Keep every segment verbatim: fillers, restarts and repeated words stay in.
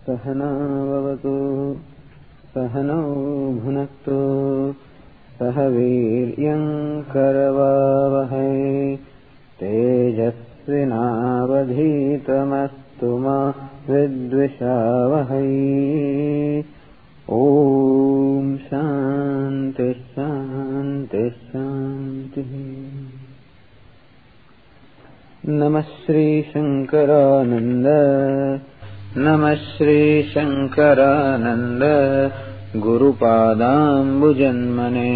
सहना भवतु सहनौ भुनक्तु सह वीर्यं करवावहै तेजस्विनावधीतमस्तु मा विद्विषावहै। ओम शांति शांति शांति। नमः श्री शंकरानंद नमः Shri Shankaranand गुरुपादाम्बुजन्मने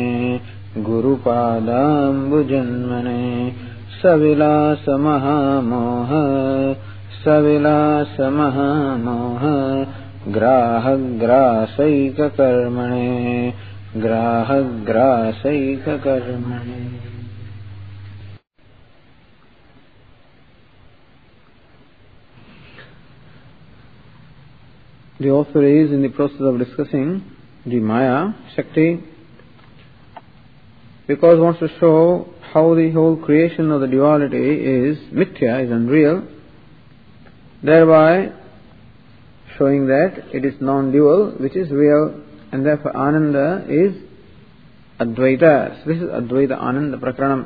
गुरुपादाम्बुजन्मने सविलास महामोह सविलास महामोह ग्राहग्रासैककर्मणे ग्राहग्रासैककर्मणे। The author is in the process of discussing the Maya, Shakti, because he wants to show how the whole creation of the duality is mithya, is unreal, thereby showing that it is non-dual, which is real, and therefore Ananda is Advaita. So this is Advaita Ananda Prakranam.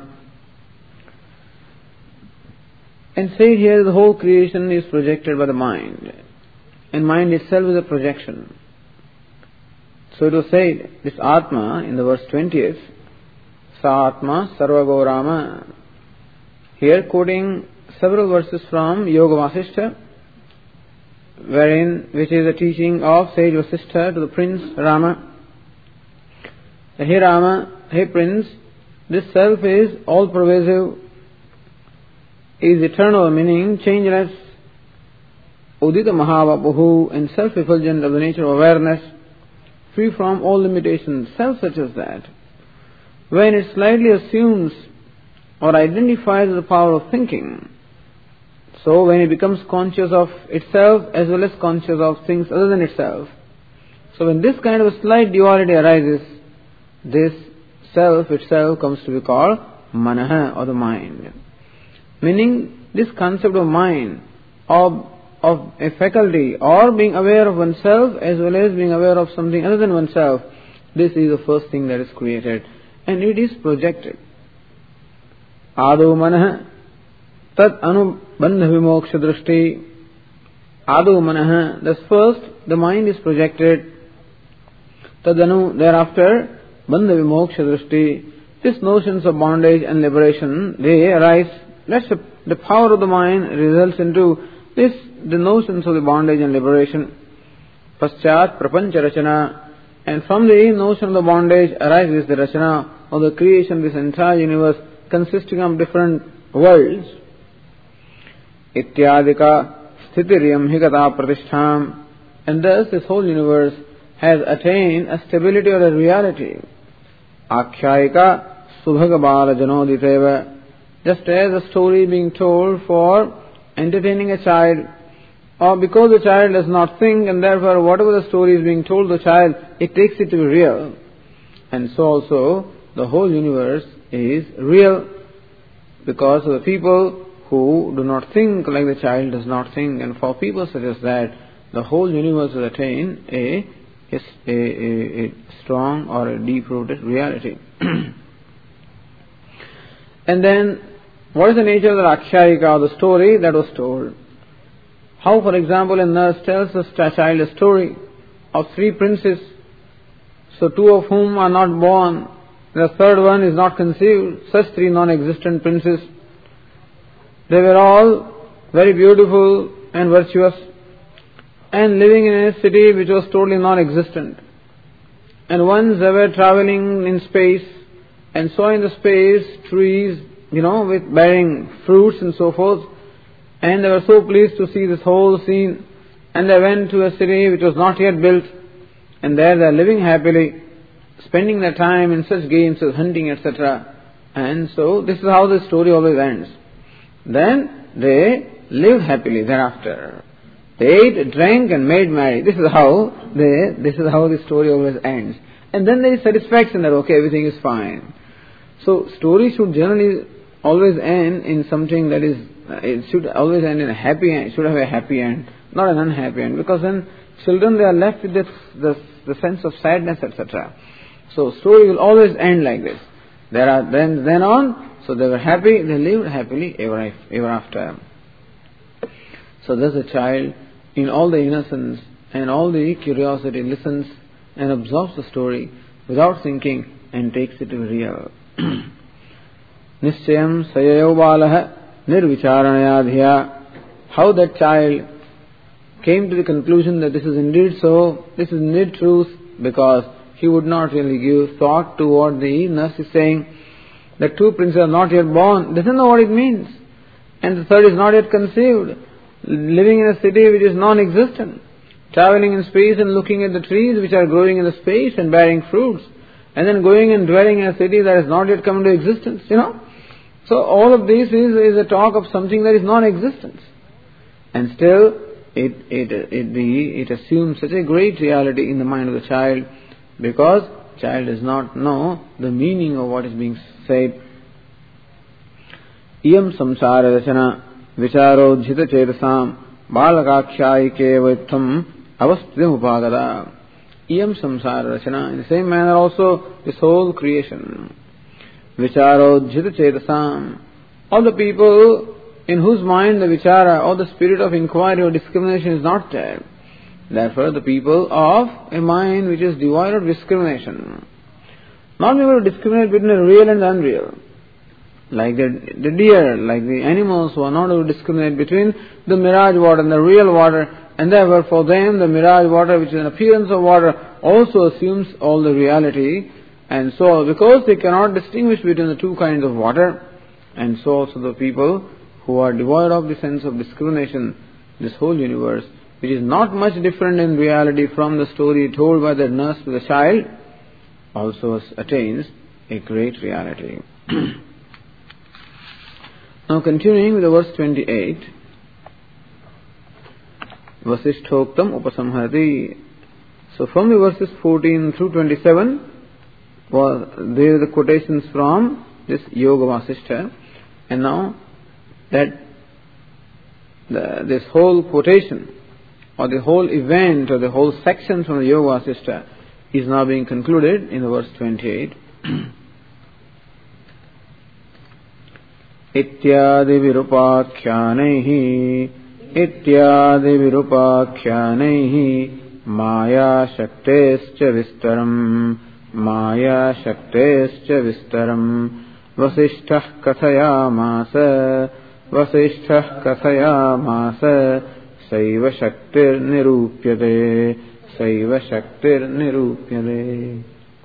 And say here the whole creation is projected by the mind. And mind itself is a projection. So it was said, this Atma, in the verse twentieth, Sa Atma Sarva Gaurama. Here quoting several verses from Yoga Vasishtha, wherein, which is a teaching of sage Vasishtha to the prince Rama. Hey Rama, hey prince, this self is all-pervasive, is eternal, meaning changeless, Udita Mahavapuhu, and self-effulgent of the nature of awareness, free from all limitations, self such as that. When it slightly assumes or identifies the power of thinking, so when it becomes conscious of itself as well as conscious of things other than itself, so when this kind of a slight duality arises, this self itself comes to be called Manaha, or the mind. Meaning, this concept of mind, of of a faculty, or being aware of oneself as well as being aware of something other than oneself, this is the first thing that is created, and it is projected. Ado Manaha Tat Anubandha Vimoksha Drishti. Ado Manaha, thus first the mind is projected. Tadanu, thereafter, Bandha Vimoksha Drishti. These notions of bondage and liberation, they arise. That's the, the power of the mind results into this, the notions of the bondage and liberation. Paschat Prapancha Rachana. And from the notion of the bondage arises the Rachana, or the creation of this entire universe consisting of different worlds. Ityadika Sthitiryam Hikata Pratishtham. And thus this whole universe has attained a stability or a reality. Akhyayika Subhagabala Janoditeva. Just as a story being told for entertaining a child, or because the child does not think, and therefore whatever the story is being told to the child, it takes it to be real. And so also the whole universe is real, because of the people who do not think like the child does not think, and for people such as that, the whole universe has attained a, a, a, a strong or a deep-rooted reality. And then, what is the nature of the Akshayika, or the story that was told? How, for example, a nurse tells a child a story of three princes, so two of whom are not born, the third one is not conceived, such three non-existent princes. They were all very beautiful and virtuous, and living in a city which was totally non-existent. And once they were traveling in space, and saw in the space trees, you know, with bearing fruits and so forth, and they were so pleased to see this whole scene, and they went to a city which was not yet built, and there they are living happily, spending their time in such games as hunting, et cetera. And so this is how the story always ends. Then they lived happily thereafter. They ate, drank, and made merry. This is how they. This is how the story always ends. And then there is satisfaction that okay, everything is fine. So story should generally always end in something that is. Uh, it should always end in a happy end. It should have a happy end, not an unhappy end. Because then children, they are left with this, this, the sense of sadness, et cetera. So story will always end like this. There are then then on, so they were happy, they lived happily ever, ever after. So thus a child, in all the innocence and all the curiosity, listens and absorbs the story without thinking and takes it to be real. Nischayam sayayo balaha nirvicharanaya dhiya. How that child came to the conclusion that this is indeed so, this is indeed truth, because he would not really give thought to what the nurse is saying. The two princes are not yet born, doesn't know what it means. And the third is not yet conceived, living in a city which is non-existent, traveling in space and looking at the trees which are growing in the space and bearing fruits, and then going and dwelling in a city that has not yet come into existence, you know. So all of this is, is a talk of something that is non-existence. And still, it, it, it, the, it assumes such a great reality in the mind of the child, because child does not know the meaning of what is being said. Iyam samsara rachana vicharo jhita chedasam balakakshayike vaitham avasthitam upagada. Iyam samsara rachana. In the same manner also, this whole creation. Vicharo jhita chedasam. All the people in whose mind the vichara or the spirit of inquiry or discrimination is not there. Therefore, the people of a mind which is devoid of discrimination, not able to discriminate between the real and the unreal, like the, the deer, like the animals who are not able to discriminate between the mirage water and the real water, and therefore for them the mirage water, which is an appearance of water, also assumes all the reality. And so, because they cannot distinguish between the two kinds of water, and so also the people who are devoid of the sense of discrimination, this whole universe, which is not much different in reality from the story told by the nurse to the child, also attains a great reality. Now continuing with the verse twenty-eight, Vasisthoktam upasamhati. So from the verses fourteen through twenty-seven, well, there are the quotations from this Yoga Vasishtha, and now that the, this whole quotation or the whole event or the whole section from the Yoga Vasishtha is now being concluded in the verse twenty-eight. Ityadi virupakhyanahi Ityadi virupakhyanahi Maya shaktescha vistaram Maya shaktescha vistaram Vasishtah kathayamasa Vasishtah kathayamasa Saiva shaktir nirupyate Saiva shaktir nirupyate.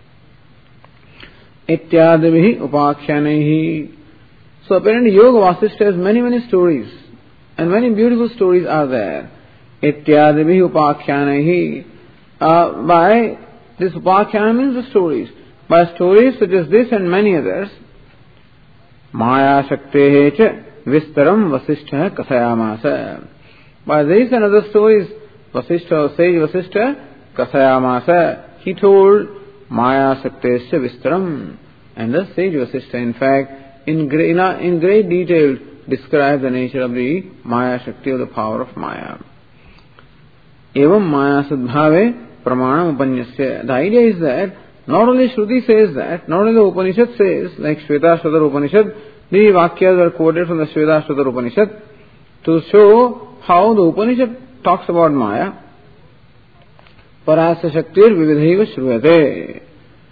Ityadivihi upakhyanahi. So apparently Yoga Vasishtha has many many stories, and many beautiful stories are there. Ityadivihi upakhyanahi. Uh, by this upakhyana means the stories. By stories such as this and many others, Maya shaktehe cha vistaram Vasishtha kathayamasa. By these and other stories, Vasishtha, sage Vasishtha, kathayamasa, he told Maya Saktesya Vistaram. And the sage Vasishtha, in fact, in great, in great detail describes the nature of the Maya Shakti, of the power of Maya. Evam Maya Sadbhave Pramanam Upanyasya. The idea is that not only Shruti says that, not only the Upanishad says, like Shvetashvatara Upanishad, the Vakyas are quoted from the Shvetashvatara Upanishad to show how the Upanishad talks about Maya. Parasya Shaktir Vividhaiva Shruvate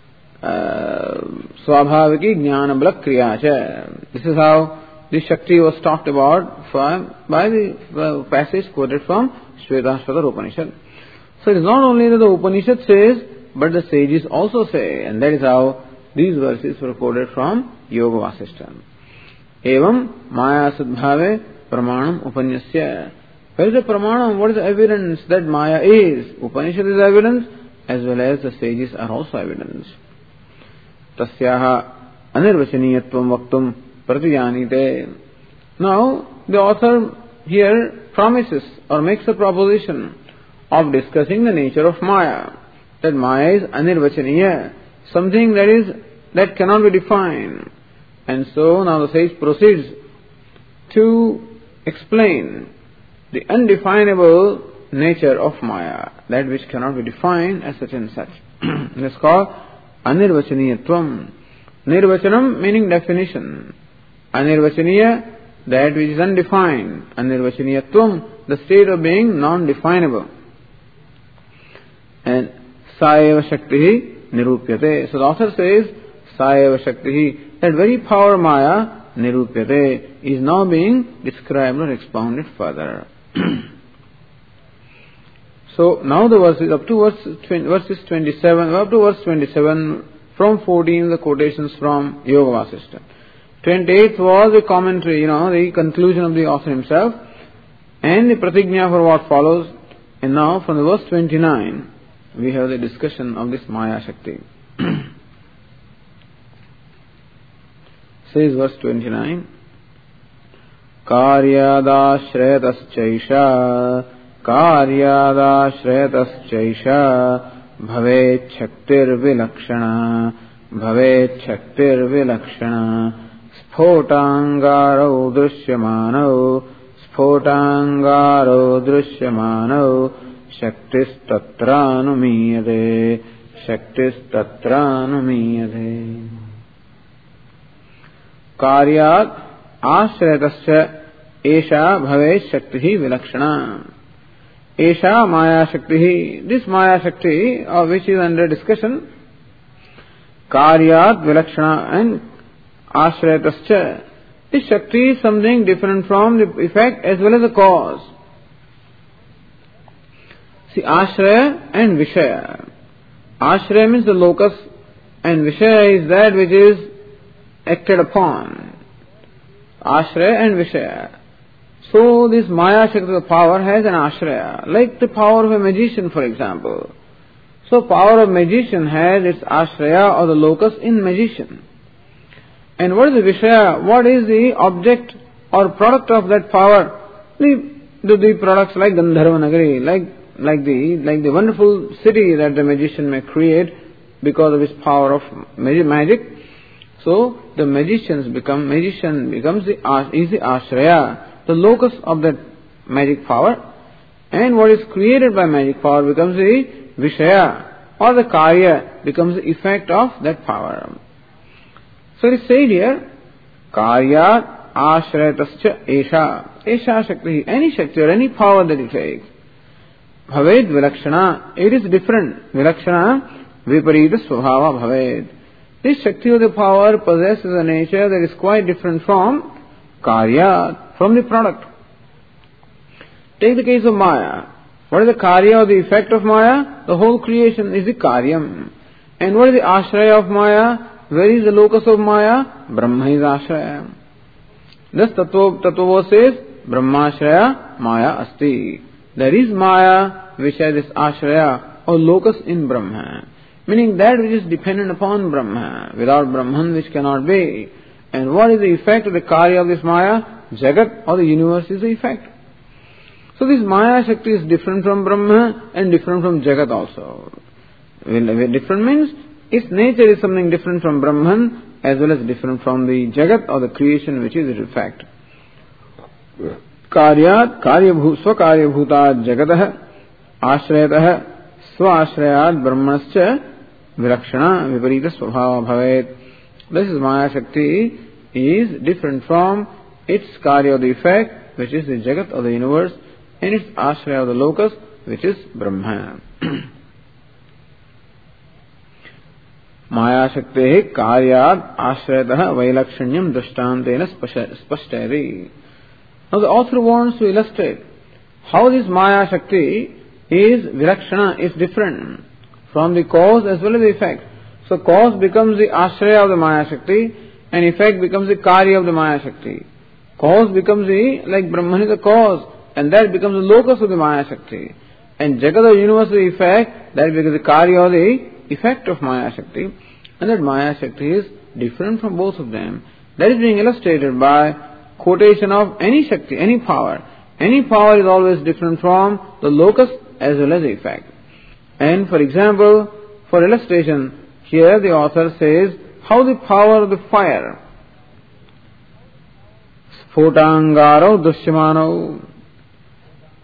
Swabhaviki Jnana Blak Kriyacha. This is how this Shakti was talked about from, by the uh, passage quoted from Shvetashvatara Upanishad. So it is not only that the Upanishad says, but the sages also say, and that is how these verses were quoted from Yoga Vasishtha. Evam Maya Sadbhave Pramanam Upanyasya. Where is the pramanam? What is the evidence that Maya is? Upanishad is evidence, as well as the sages are also evidence. Tasyaha anirvachaniyatvam vaktum pratijanite. Now, the author here promises or makes a proposition of discussing the nature of Maya. That Maya is anirvachaniya, something that is that cannot be defined. And so now the sage proceeds to explain the undefinable nature of Maya, that which cannot be defined as such and such. It is called Anirvachaniyatvam. Nirvachanam meaning definition. Anirvachaniya, that which is undefined. Anirvachaniyatvam, the state of being non-definable. And Saeva Shakti Nirupyate. So the author says, Saeva Shakti, that very power Maya, Nirupyate, is now being described or expounded further. So now the verses up to verse, verses twenty-seven, up to verse twenty-seven, from fourteen the quotations from Yoga Vasishtha. twenty-eighth was the commentary, you know, the conclusion of the author himself, and the pratignya for what follows. And now from the verse twenty-nine, we have the discussion of this Maya Shakti. Says verse twenty-nine, Karyadashretaschaisha Karyadashretaschaisha Bhavet Shaktir Vilakshana Bhavet Shaktir Vilakshana Spotangaro Drishyamano Spotangaro Drishyamano Shaktis Tatranumiyate Shaktis Tatranumiyate. Karyat Ashretascha Esha Bhavet Shakti Vilakshana. Esha Maya Shakti, this Maya Shakti, of which is under discussion, Karyat Vilakshana and Ashretascha. This Shakti is something different from the effect as well as the cause. See, Ashraya and Vishaya. Ashraya means the locus, and Vishaya is that which is acted upon. Ashraya and Vishaya. So this Maya Shakti, the power, has an Ashraya, like the power of a magician, for example. So power of magician has its Ashraya or the locus in magician. And what is the Vishaya? What is the object or product of that power? The, the, the products like Gandharva Nagari, like, like, the, like the wonderful city that the magician may create because of his power of magic. So the magicians become, magician becomes the, is the Ashraya, the locus of that magic power, and what is created by magic power becomes the Vishaya, or the Karya becomes the effect of that power. So it is said here, Karya Ashrayatascha Esha, Esha Shakti, any Shakti or any power that it takes. Bhaved Vilakshana, it is different. Vilakshana, Viparita Svabhava Bhaved. This Shakti or the power possesses a nature that is quite different from Karya, from the product. Take the case of Maya. What is the Karya or the effect of Maya? The whole creation is the Karyam. And what is the Ashraya of Maya? Where is the locus of Maya? Brahma is Ashraya. Thus Tattva says, Brahmashraya Maya Asti. There is Maya which has this Ashraya or locus in Brahma. Meaning that which is dependent upon Brahma. Without Brahman which cannot be. And what is the effect of the Karya of this Maya? Jagat or the universe is the effect. So this Maya Shakti is different from Brahma and different from Jagat also. Different means its nature is something different from Brahman as well as different from the Jagat or the creation which is its effect. Karyat Swakarya Bhutat Jagatah Ashrayatah Swashrayat Brahmanascha Vilakshana Viparita Svabhava Bhavet. This is Maya Shakti is different from its Karya or the effect, which is the Jagat or the universe, and its Ashraya or the locus, which is Brahma. Maya Shakti Karyat Ashrayatah Vailakshanyam Drishtantena Spashtari. Now the author wants to illustrate how this Maya Shakti is Vilakshana, is different from the cause as well as the effect. So cause becomes the Ashraya of the Maya Shakti, and effect becomes the Karya of the Maya Shakti. Cause becomes the, like Brahman is the cause, and that becomes the locus of the Maya Shakti. And Jagat or universe is the effect, that becomes the Karya or the effect of Maya Shakti. And that Maya Shakti is different from both of them. That is being illustrated by quotation of any Shakti, any power. Any power is always different from the locus as well as the effect. And for example, for illustration, here the author says how the power of the fire, Spotangaro Dushyamano,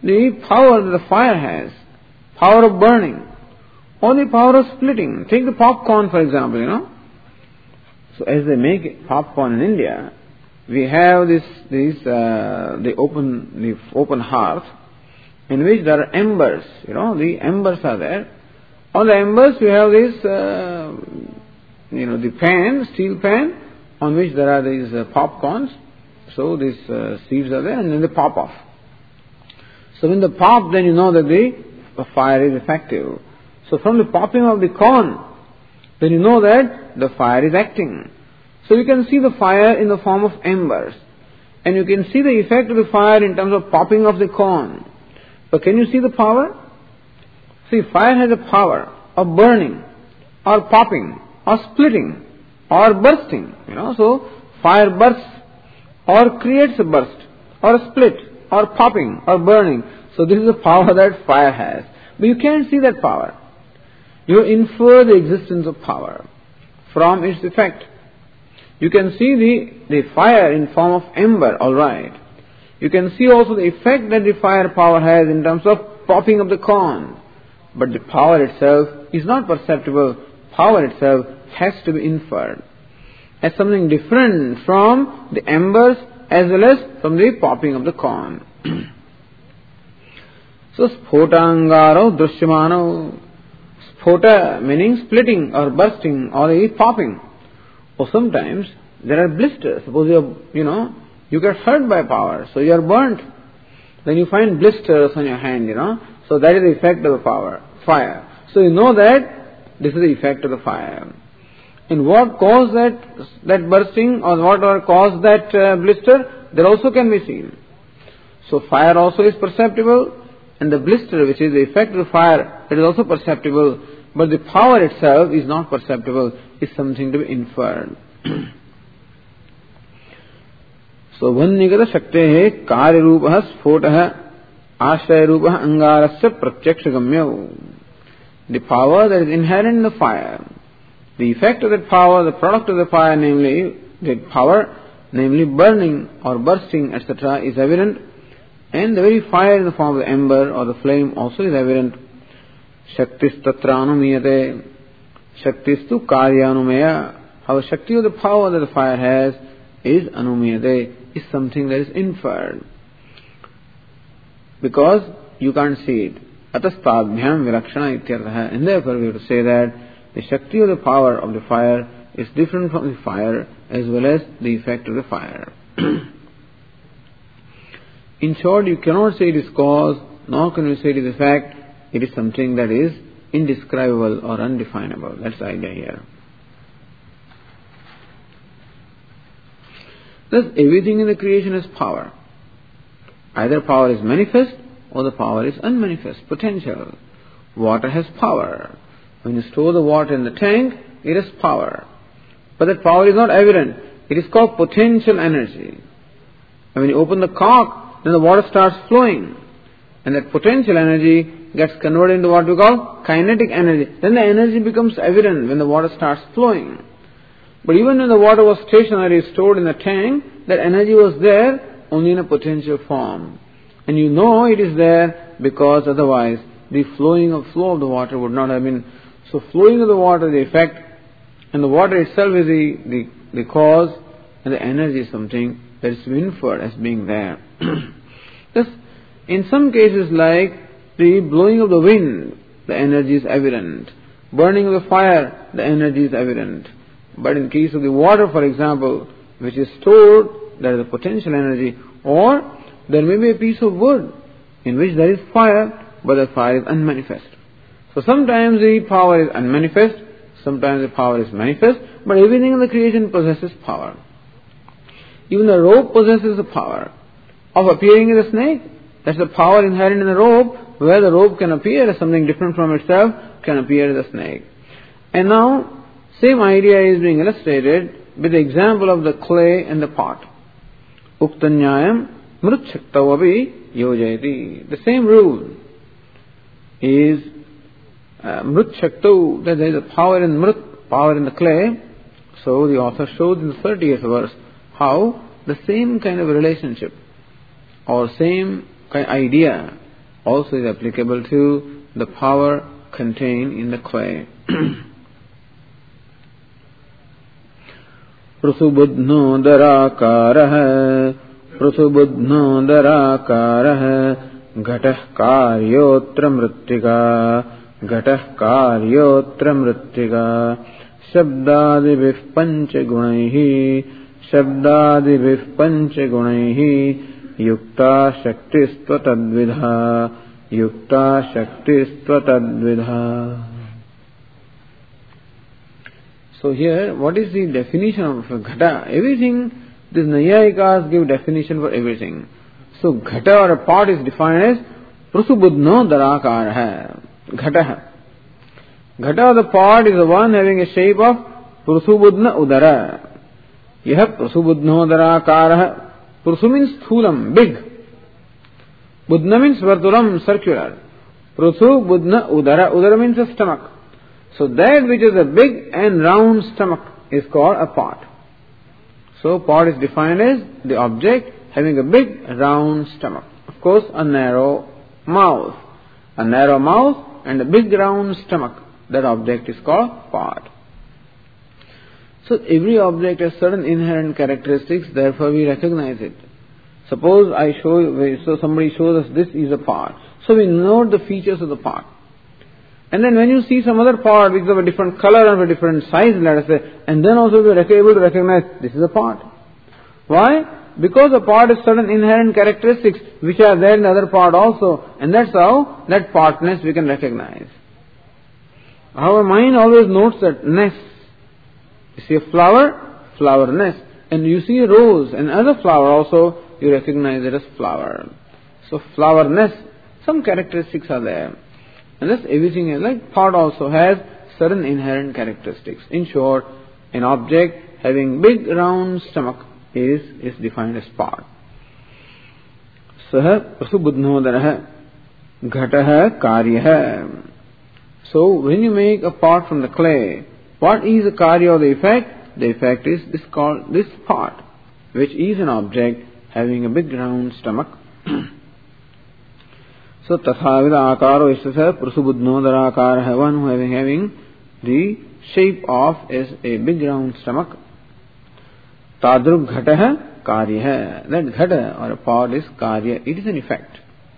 the power that the fire has, power of burning, or the power of splitting. Take the popcorn, for example, you know. So as they make popcorn in India, we have this, this uh, the open, the open hearth, in which there are embers, you know, the embers are there. On the embers we have this, uh, you know, the pan, steel pan, on which there are these uh, popcorns. So these uh, seeds are there, and then they pop off. So when they pop, then you know that the fire is effective. So from the popping of the corn, then you know that the fire is acting. So you can see the fire in the form of embers. And you can see the effect of the fire in terms of popping of the corn. But can you see the power? See, fire has a power of burning, or popping, or splitting, or bursting. You know, so fire bursts, or creates a burst, or a split, or popping, or burning. So this is the power that fire has. But you can't see that power. You infer the existence of power from its effect. You can see the, the fire in form of ember, alright. You can see also the effect that the fire power has in terms of popping of the corn. But the power itself is not perceptible. Power itself has to be inferred as something different from the embers as well as from the popping of the corn. So, spotangaro drishyamano. Spota meaning splitting or bursting or popping. Or sometimes there are blisters. Suppose you are, you know, you get hurt by power, so you are burnt. Then you find blisters on your hand, you know. So that is the effect of the power, fire. So you know that this is the effect of the fire. And what caused that that bursting or whatever caused that uh, blister, that also can be seen. So fire also is perceptible, and the blister, which is the effect of the fire, it is also perceptible. But the power itself is not perceptible, is something to be inferred. So, vannigata shaktehe karya rupaha sphotaha ashraya rupaha angarasya pratyaksha gamyo. The power that is inherent in the fire, the effect of that power, the product of the fire, namely the power, namely burning or bursting, et cetera, is evident, and the very fire in the form of the ember or the flame also is evident. Shaktis tatra anumiyate. Shaktis tu karyanumeya. How the Shakti of the power that the fire has is anumiyate, is something that is inferred. Because you can't see it. Atastadbhyam vilakshana ityartha. And therefore we have to say that the Shakti of the power of the fire is different from the fire as well as the effect of the fire. In short, you cannot say it is cause, nor can you say it is effect. It is something that is indescribable or undefinable. That's the idea here. Thus, everything in the creation has power. Either power is manifest or the power is unmanifest, potential. Water has power. When you store the water in the tank, it has power. But that power is not evident. It is called potential energy. And when you open the cork, then the water starts flowing. And that potential energy gets converted into what we call kinetic energy. Then the energy becomes evident when the water starts flowing. But even when the water was stationary, stored in the tank, that energy was there only in a potential form. And you know it is there because otherwise the flowing of flow of the water would not have been. So flowing of the water is the effect, and the water itself is the, the, the cause, and the energy is something that is inferred as being there. Thus, in some cases like the blowing of the wind, the energy is evident. Burning of the fire, the energy is evident. But in case of the water, for example, which is stored, there is a potential energy. Or there may be a piece of wood in which there is fire, but the fire is unmanifest. So sometimes the power is unmanifest, sometimes the power is manifest, but everything in the creation possesses power. Even the rope possesses the power of appearing as a snake. That's the power inherent in the rope, where the rope can appear as something different from itself, can appear as a snake. And now, same idea is being illustrated with the example of the clay and the pot. Uktanyayam mrutchaktavapi yojayati. The same rule is uh, mrutchaktu, that there is a power in mrut, power in the clay. So the author shows in the thirtieth verse how the same kind of relationship or same kind of idea also is applicable to the power contained in the clay. Prusubudhno darakarah Prusubudhno darakarah Ghatah karyotra mrittika Ghatah karyotra mrittika Shabdadibhih panchagunaihi Shabdadibhih panchagunaihi Yukta shaktistva tadvidha Yukta shaktistva tadvidha. So here, what is the definition of ghata? Everything, these Nayayikas give definition for everything. So ghata or a pot is defined as prasubudhno darakara. Ghata. Ghata or the pot is the one having a shape of prasubudhna udara. You have prasubudhno darakara. Prasu means thulam, big. Budhna means vartulam, circular. Prasu budhna udara. Udara means a stomach. So that which is a big and round stomach is called a pot. So pot is defined as the object having a big round stomach. Of course, a narrow mouth. A narrow mouth and a big round stomach. That object is called pot. So every object has certain inherent characteristics, therefore we recognize it. Suppose I show you, so somebody shows us this is a pot. So we note the features of the pot. And then when you see some other pot which is of a different color and of a different size, let us say, and then also we are able to recognize this is a pot. Why? Because a pot has certain inherent characteristics which are there in the other pot also, and that's how that potness we can recognize. Our mind always notes that ness. You see a flower, flowerness. And you see a rose, and other flower also, you recognize it as flower. So flowerness, some characteristics are there. And thus everything is like pot also has certain inherent characteristics. In short, an object having big round stomach is, is defined as pot. Saha prasubudhnodaraha ghataha karyaha. So when you make a pot from the clay, what is the karya or the effect? The effect is this called this pot, which is an object having a big round stomach. So tathavida akaro isasa prasubudhnodara one who having having the shape of is a big round stomach. Tadruk ghataha karya. That ghata or a pot is karya. It is an effect.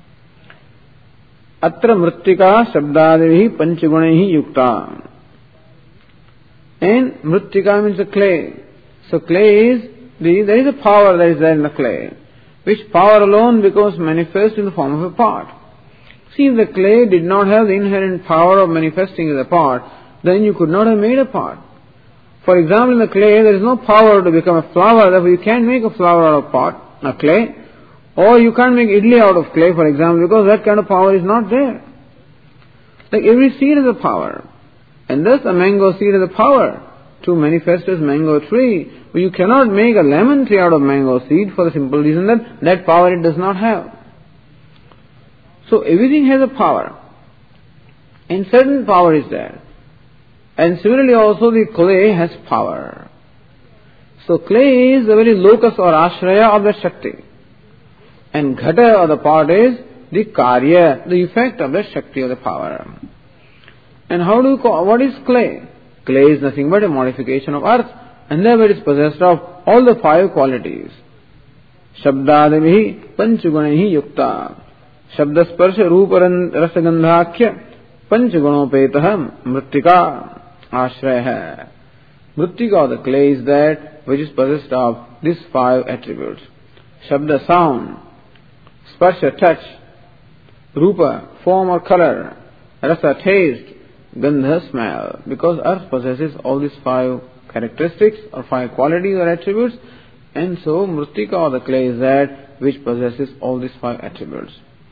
Atra mrittika shabdadevi panchagunehi yukta. And mrittika means the clay. So clay is, the, there is a power that is there in the clay, which power alone becomes manifest in the form of a pot. See, if the clay did not have the inherent power of manifesting as a pot, then you could not have made a pot. For example, in the clay there is no power to become a flower, therefore you can't make a flower out of pot, a clay. Or you can't make idli out of clay, for example, because that kind of power is not there. Like every seed has a power. And thus a mango seed has a power to manifest as mango tree. But you cannot make a lemon tree out of mango seed for the simple reason that that power it does not have. So everything has a power. And certain power is there. And similarly also the clay has power. So clay is the very locus or ashraya of the Shakti. And ghata or the pot is the karya, the effect of the Shakti or the power. And how do you call, what is clay? Clay is nothing but a modification of earth, and therefore it is possessed of all the five qualities. Shabdadevi panchagunehi yukta. Shabdasparsha rupa rasagandhakhya panchagunopetah mrittika ashraya. Mrittika or the clay is that which is possessed of these five attributes. Shabda sound, sparsha touch, rupa form or color, rasa taste, gandha smell. Because earth possesses all these five characteristics or five qualities or attributes, and so mrittika or the clay is that which possesses all these five attributes.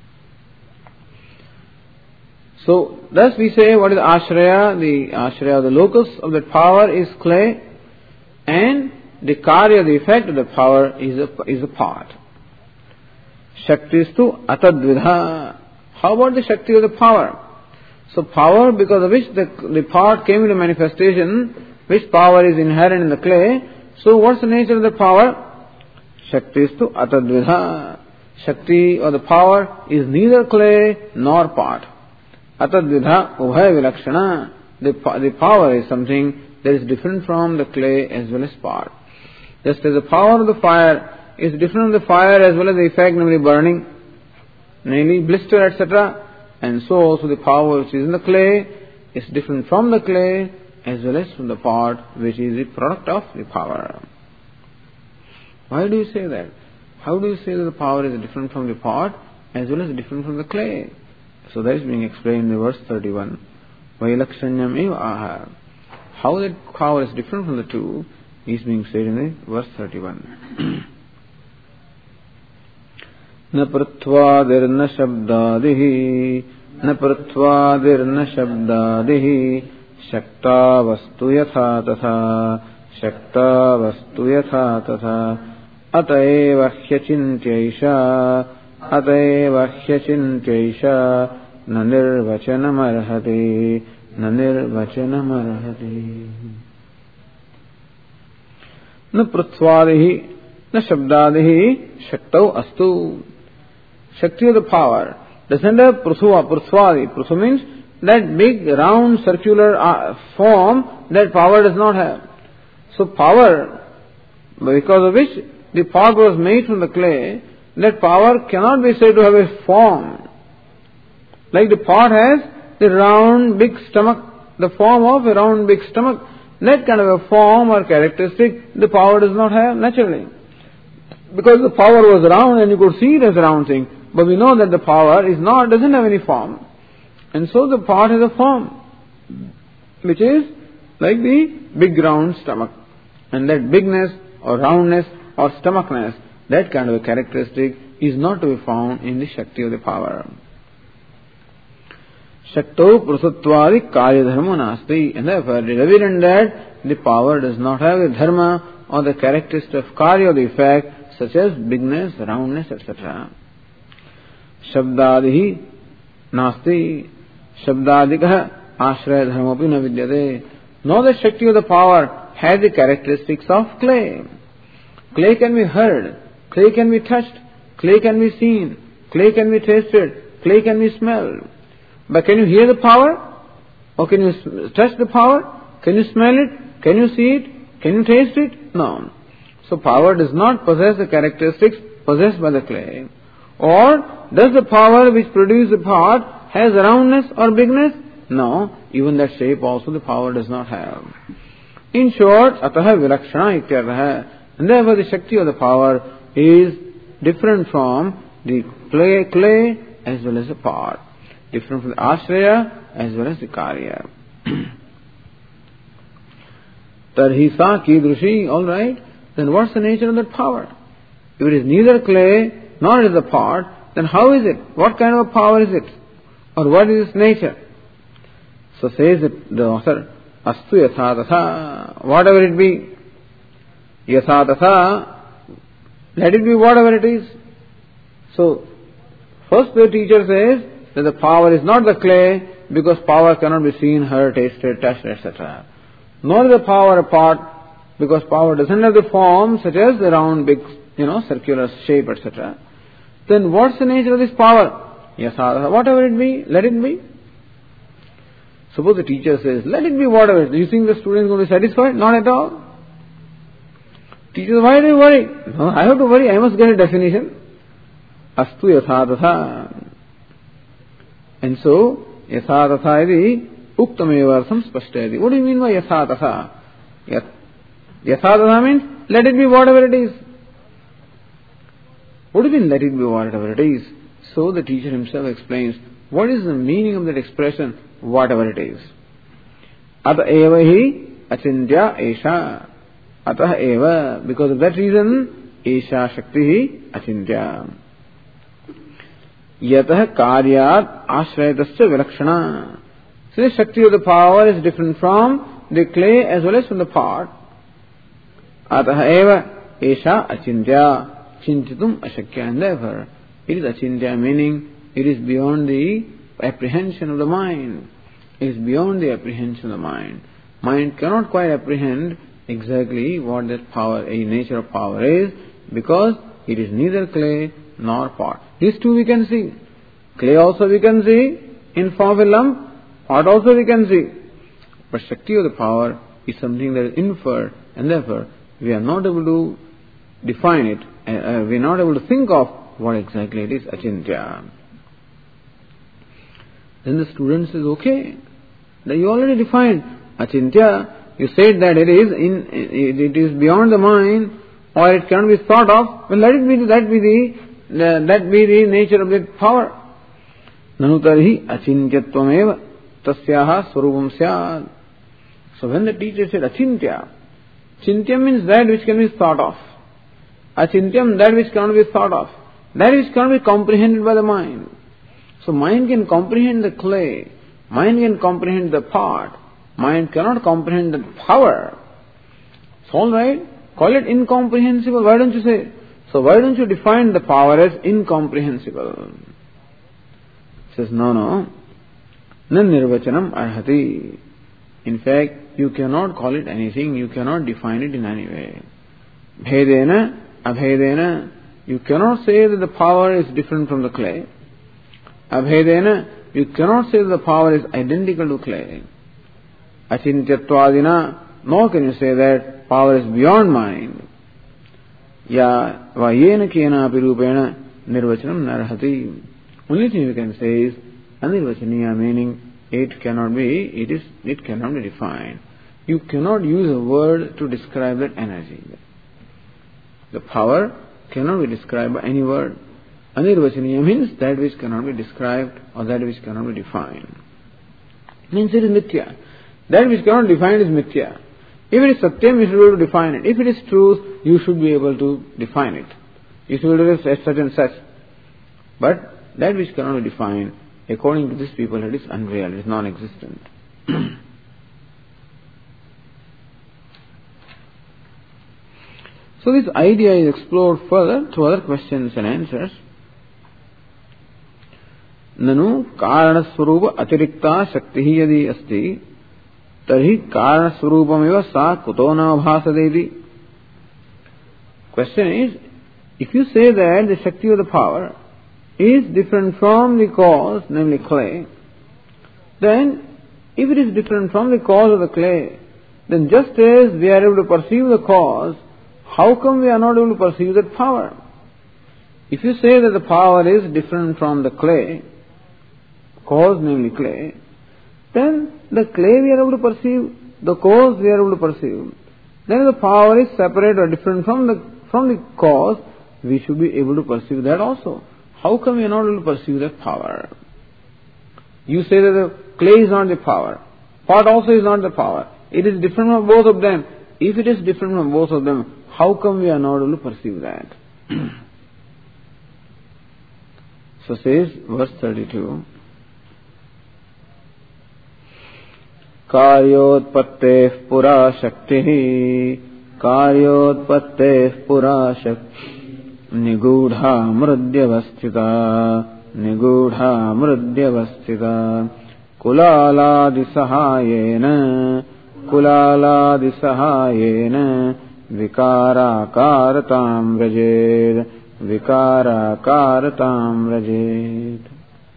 So thus we say what is ashraya? The ashraya, the locus of that power is clay, and the karya, the effect of the power is a, is a pot. Shaktistu atadvidha. How about the Shakti of the power? So power, because of which the, the pot came into manifestation, which power is inherent in the clay. So what's the nature of the power? Shaktistu atadvidha. Shakti or the power is neither clay nor pot. Atadvidha ubhaya vilakshana. The, the power is something that is different from the clay as well as pot. Just as the power of the fire is different from the fire as well as the effect, namely burning, namely blister, et cetera. And so also the power which is in the clay is different from the clay as well as from the pot, which is the product of the power. Why do you say that? How do you say that the power is different from the pot as well as different from the clay? So that is being explained in verse thirty-one. Vailakshanyam eva aha. How that power is different from the two is being said in the verse thirty-one. न पृथ्वादिर्न शब्दादिः न पृथ्वादिर्न शब्दादिः शक्ता वस्तु यथा तथा शक्ता वस्तु यथा तथा अतएव ह्यचिन्त्यैषा अतएव ह्यचिन्त्यैषा न निर्वचनमर्हति न निर्वचनमर्हति न पृथ्वादिः न शब्दादिः शक्तौ अस्तु. Shakti of the power doesn't have pruthuva, pruthvadi. Pruthu means that big round circular uh, form that power does not have. So power, because of which the pot was made from the clay, that power cannot be said to have a form. Like the pot has the round big stomach, the form of a round big stomach, that kind of a form or characteristic the power does not have naturally. Because the power was round and you could see it as a round thing. But we know that the power is not, doesn't have any form. And so the pot has a form, which is like the big round stomach. And that bigness or roundness or stomachness, that kind of a characteristic is not to be found in the Shakti of the power. Shakto prasattvadi karya dharma nasti. And therefore it is evident that the power does not have a dharma or the characteristic of karya or the effect such as bigness, roundness, et cetera. Shabdadihi nasti. Shabdadikah ashraya dharmapi na vidyate. Nor the Shakti of the power has the characteristics of clay. Clay can be heard, clay can be touched, clay can be seen, clay can be tasted, clay can be smelled. But can you hear the power? Or can you touch the power? Can you smell it? Can you see it? Can you taste it? No. So power does not possess the characteristics possessed by the clay. Or does the power which produces the pot has roundness or bigness? No. Even that shape also the power does not have. In short, ataha vilakshana ityartha. And therefore the Shakti of the power is different from the clay, clay as well as the pot. Different from the ashraya as well as the karya. Tarhi sa kidrushi, alright. Then what's the nature of that power? If it is neither clay nor is the pot, then how is it? What kind of a power is it? Or what is its nature? So says it, the author, astu yatha tatha, whatever it be, yatha tatha, let it be whatever it is. So, first the teacher says that the power is not the clay because power cannot be seen, heard, tasted, touched, et cetera. Nor is the power a pot because power doesn't have the form such as the round, big, you know, circular shape, et cetera. Then what's the nature of this power? Yatha tatha, whatever it be, let it be. Suppose the teacher says, let it be whatever it is. Do you think the student is going to be satisfied? Not at all. Teacher, why do you worry? No, I have to worry. I must get a definition. Astu yatha tatha. And so, yatha tatha iti uktamevarsam spashtayati. What do you mean by yatha tatha? Yatha tatha means, let it be whatever it is. What do you mean, let it be whatever it is? So the teacher himself explains, what is the meaning of that expression, whatever it is? Ata eva hi achintya esha. Atah eva. Because of that reason, esha shakti hi achintya. Yatah karyat ashrayatasya vilakshana. So the Shakti of the power is different from the clay as well as from the pot. Atah eva esha achintya. Chintitum ashakya. And therefore, it is achintya, meaning it is beyond the apprehension of the mind. It is beyond the apprehension of the mind. Mind cannot quite apprehend exactly what that power, a nature of power is, because it is neither clay nor pot. These two we can see. Clay also we can see in form of a lump, pot also we can see. But Shakti of the power is something that is inferred, and therefore we are not able to define it, uh, we are not able to think of what exactly it is, Achintya. Then the student says, okay, that you already defined Achintya. You said that it is in it is beyond the mind, or it cannot be thought of. Well, let it be that be the that be the nature of that power. Nanu tarhi achintyatvam tasyaha swarupam syad. So when the teacher said Achintya, Chintyam means that which can be thought of. Achintyam, that which cannot be thought of. That which cannot be comprehended by the mind. So mind can comprehend the clay. Mind can comprehend the pot. Mind cannot comprehend the power. It's all right. Call it incomprehensible. Why don't you say? So why don't you define the power as incomprehensible? He says, no, no. Nan nirvachanam arhati. In fact, you cannot call it anything. You cannot define it in any way. Bhedena, abhedena. You cannot say that the power is different from the clay. Abhedena, you cannot say that the power is identical to clay. Achintyatvadina, nor can you say that power is beyond mind. Ya vayena kena apirupena nirvachanam narhati. Only thing you can say is anirvachaniya, meaning it cannot be, it is, it cannot be defined. You cannot use a word to describe that energy. The power cannot be described by any word. Anirvachaniya means that which cannot be described or that which cannot be defined. Means it is mithya. That which cannot be defined is mithya. If it is satyam, you should be able to define it. If it is truth, you should be able to define it. You should be able to say such and such. But that which cannot be defined, according to these people, it is unreal, it is non-existent. So this idea is explored further through other questions and answers. Nanu karana swarupa atirikta shaktihi yadi asti tarhi karana swarupameva sa kuto na bhasadeti. Question is, if you say that the Shakti of the power is different from the cause, namely clay, then if it is different from the cause of the clay, then just as we are able to perceive the cause, how come we are not able to perceive that power? If you say that the power is different from the clay, cause namely clay, then the clay we are able to perceive, the cause we are able to perceive. Then the power is separate or different from the from the cause, we should be able to perceive that also. How come we are not able to perceive that power? You say that the clay is not the power, pot also is not the power. It is different from both of them. If it is different from both of them, how come we are not able to perceive that? So says verse thirty-two. Karyotpatteh pura shakti Karyotpatteh pura shakti Nigudha mrudyavasthita Nigudha mrudyavasthita Kulaladi sahayena Kulaladi sahayena Vikara karatam rajed Vikara karatam rajed.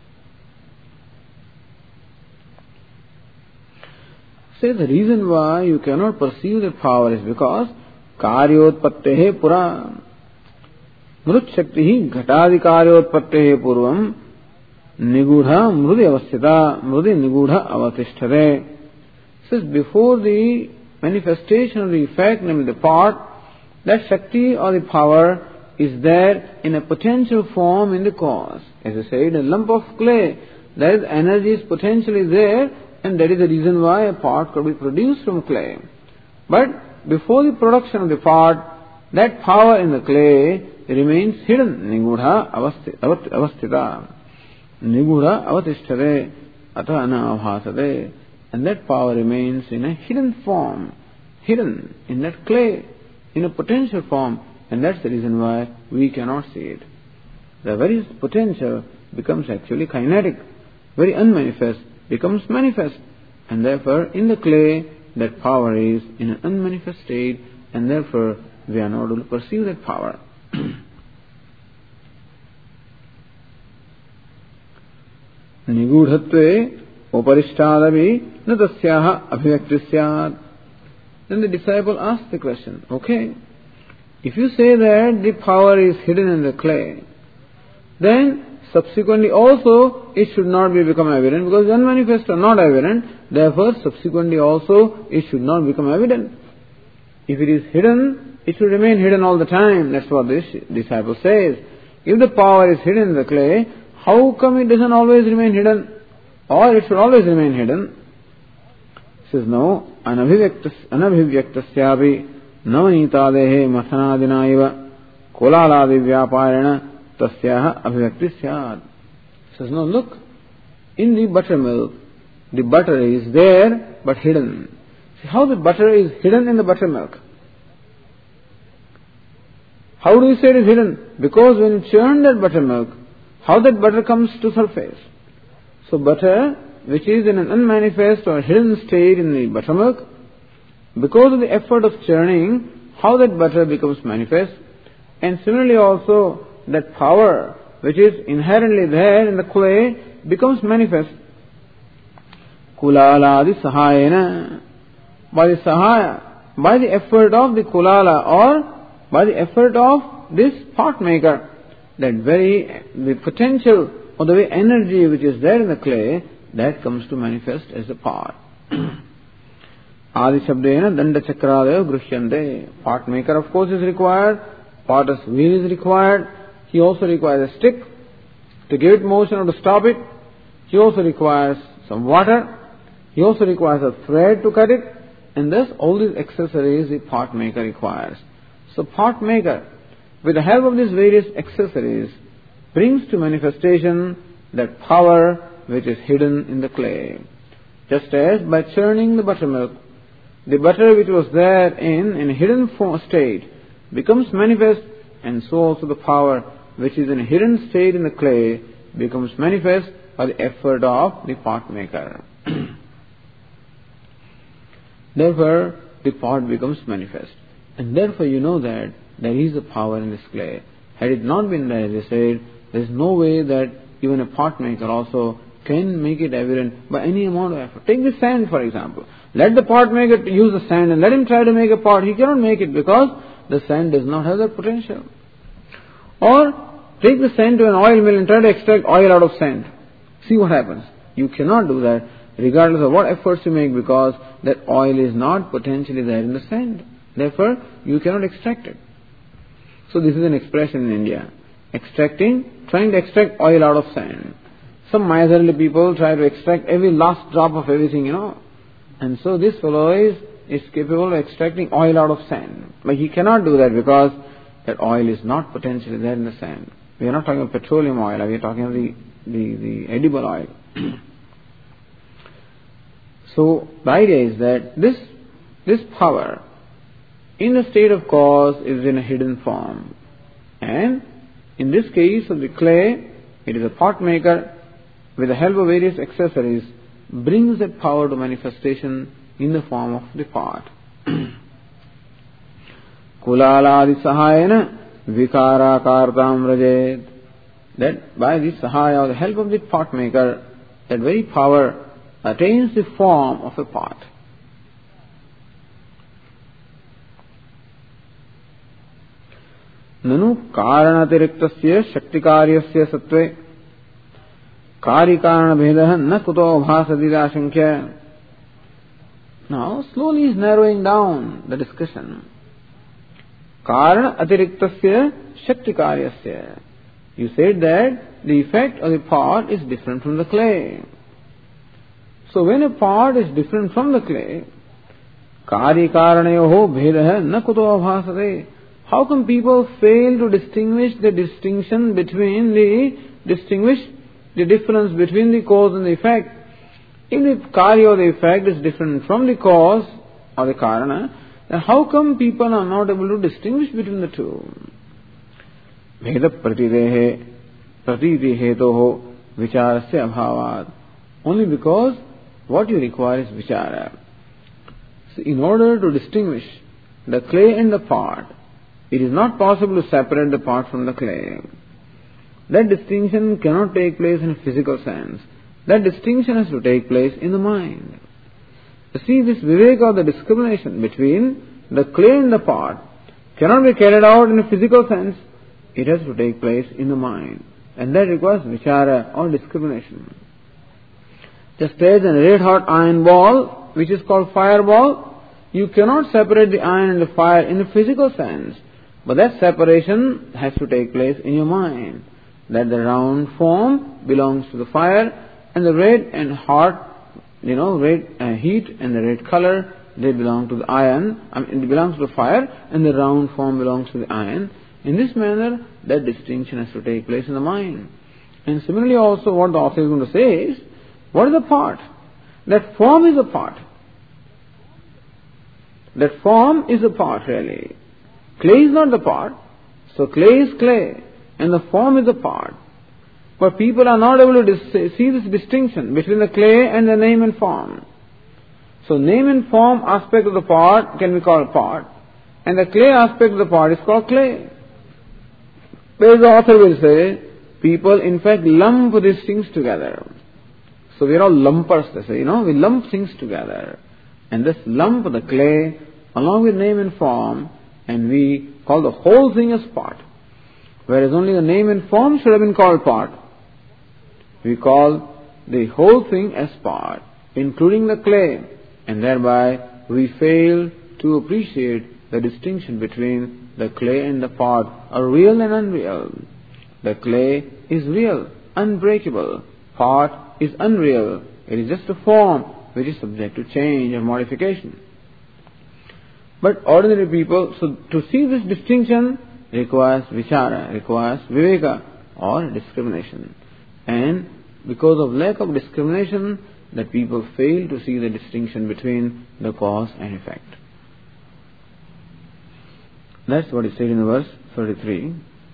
Say the reason why you cannot perceive the power is because karyotpattehe pura mrut shaktihi ghatadi karyotpattehe purvam nigudha mrudi avasthita mrudi nigudha avatishtare. Says before the manifestation of the effect, namely the pot, that Shakti or the power is there in a potential form in the cause. As I said, a lump of clay, there is energy is potentially there, and that is the reason why a pot could be produced from clay. But before the production of the pot, that power in the clay remains hidden. Nigudha avasthita. Nigudha avatishtare atha anabhasade. And that power remains in a hidden form, hidden in that clay, in a potential form, and that's the reason why we cannot see it. The very potential becomes actually kinetic, very unmanifest becomes manifest, and therefore in the clay that power is in an unmanifest state, and therefore we are not able to perceive that power. nigudhatve uparishthadavi na tasyaha abhivyakti syat. Then the disciple asks the question, okay, if you say that the power is hidden in the clay, then subsequently also it should not be become evident, because the unmanifest are not evident, therefore subsequently also it should not become evident. If it is hidden, it should remain hidden all the time. That's what this disciple says. If the power is hidden in the clay, how come it doesn't always remain hidden? Or it should always remain hidden? He says, no, anabhivyaktasyapi navanitadehe mathanadina kolaladi vyaparena tasyaha abhivyakti syad. He says, no, look, in the buttermilk, the butter is there but hidden. See how the butter is hidden in the buttermilk. How do you say it is hidden? Because when you churn that buttermilk, how that butter comes to surface? So butter, which is in an unmanifest or hidden state in the buttermilk, because of the effort of churning, how that butter becomes manifest. And similarly also, that power, which is inherently there in the clay, becomes manifest. Kulaladi sahayena. By the sahaya, by the effort of the kulala, or by the effort of this pot maker, that very, the potential or the very energy which is there in the clay, that comes to manifest as a pot. Adi shabdena danda chakradaya grushyante. Pot maker of course is required, potter's wheel is required, he also requires a stick to give it motion or to stop it, he also requires some water, he also requires a thread to cut it, and thus all these accessories the pot maker requires. So pot maker, with the help of these various accessories, brings to manifestation that power which is hidden in the clay. Just as by churning the buttermilk, the butter which was there in, in a hidden form state becomes manifest, and so also the power which is in a hidden state in the clay becomes manifest by the effort of the pot maker. Therefore, the pot becomes manifest. And therefore you know that there is a power in this clay. Had it not been there, as I said, there is no way that even a pot maker also can make it evident by any amount of effort. Take the sand, for example. Let the pot maker use the sand and let him try to make a pot. He cannot make it because the sand does not have that potential. Or take the sand to an oil mill and try to extract oil out of sand. See what happens. You cannot do that regardless of what efforts you make, because that oil is not potentially there in the sand. Therefore, you cannot extract it. So this is an expression in India. Extracting, trying to extract oil out of sand. Some miserly people try to extract every last drop of everything, you know. And so this fellow is, is capable of extracting oil out of sand. But he cannot do that because that oil is not potentially there in the sand. We are not talking of petroleum oil, we are talking of the, the, the edible oil. So the idea is that this, this power in the state of cause is in a hidden form. And in this case of the clay, it is a pot maker with the help of various accessories brings that power to manifestation in the form of the pot. Kulaladi sahayana vikara kartam rajet. That by the sahaya, or the help of the pot maker, that very power attains the form of a pot. Nanu karanatiriktasya shaktikaryasya sattve karikarana bhedah na kuto bhasadira sankhya. Now slowly is narrowing down the discussion. Karana atiriktasya shaktikaryasya. You said that the effect of the pot is different from the clay. So when a pot is different from the clay, karikaranayoho bhedah na kuto bhasade. How come people fail to distinguish the distinction between the, distinguish the difference between the cause and the effect? If the karya or the effect is different from the cause or the karana, then how come people are not able to distinguish between the two? Veda pratidehe pratiti hetoho vicharasya abhavat. Only because what you require is vichara. So in order to distinguish the clay and the pot, it is not possible to separate the pot from the clay. That distinction cannot take place in a physical sense. that distinction has to take place in the mind. You see, this viveka, the discrimination between the clay and the pot, cannot be carried out in a physical sense. It has to take place in the mind. And that requires vichara or discrimination. Just as a red hot iron ball, which is called fireball, you cannot separate the iron and the fire in a physical sense. But that separation has to take place in your mind. That the round form belongs to the fire, and the red and hot, you know, red uh, heat and the red color, they belong to the iron, I mean, it belongs to the fire, and the round form belongs to the iron. In this manner, that distinction has to take place in the mind. And similarly also, what the author is going to say is, what is the part? That form is a part. That form is a part, really. Clay is not the part. So clay is clay, and the form is a part. But people are not able to dis- see this distinction between the clay and the name and form. So name and form aspect of the part can be called part, and the clay aspect of the part is called clay. Whereas the author will say, people in fact lump these things together. So we are all lumpers, they say, you know, we lump things together. And this lump the clay along with name and form, and we call the whole thing as part. Whereas only the name and form should have been called part. We call the whole thing as part, including the clay, and thereby we fail to appreciate the distinction between the clay and the pot are real and unreal. The clay is real, unbreakable. Pot is unreal. It is just a form which is subject to change or modification. But ordinary people, so to see this distinction requires vichara, requires viveka or discrimination. And because of lack of discrimination, that people fail to see the distinction between the cause and effect. That's what is said in verse thirty-three.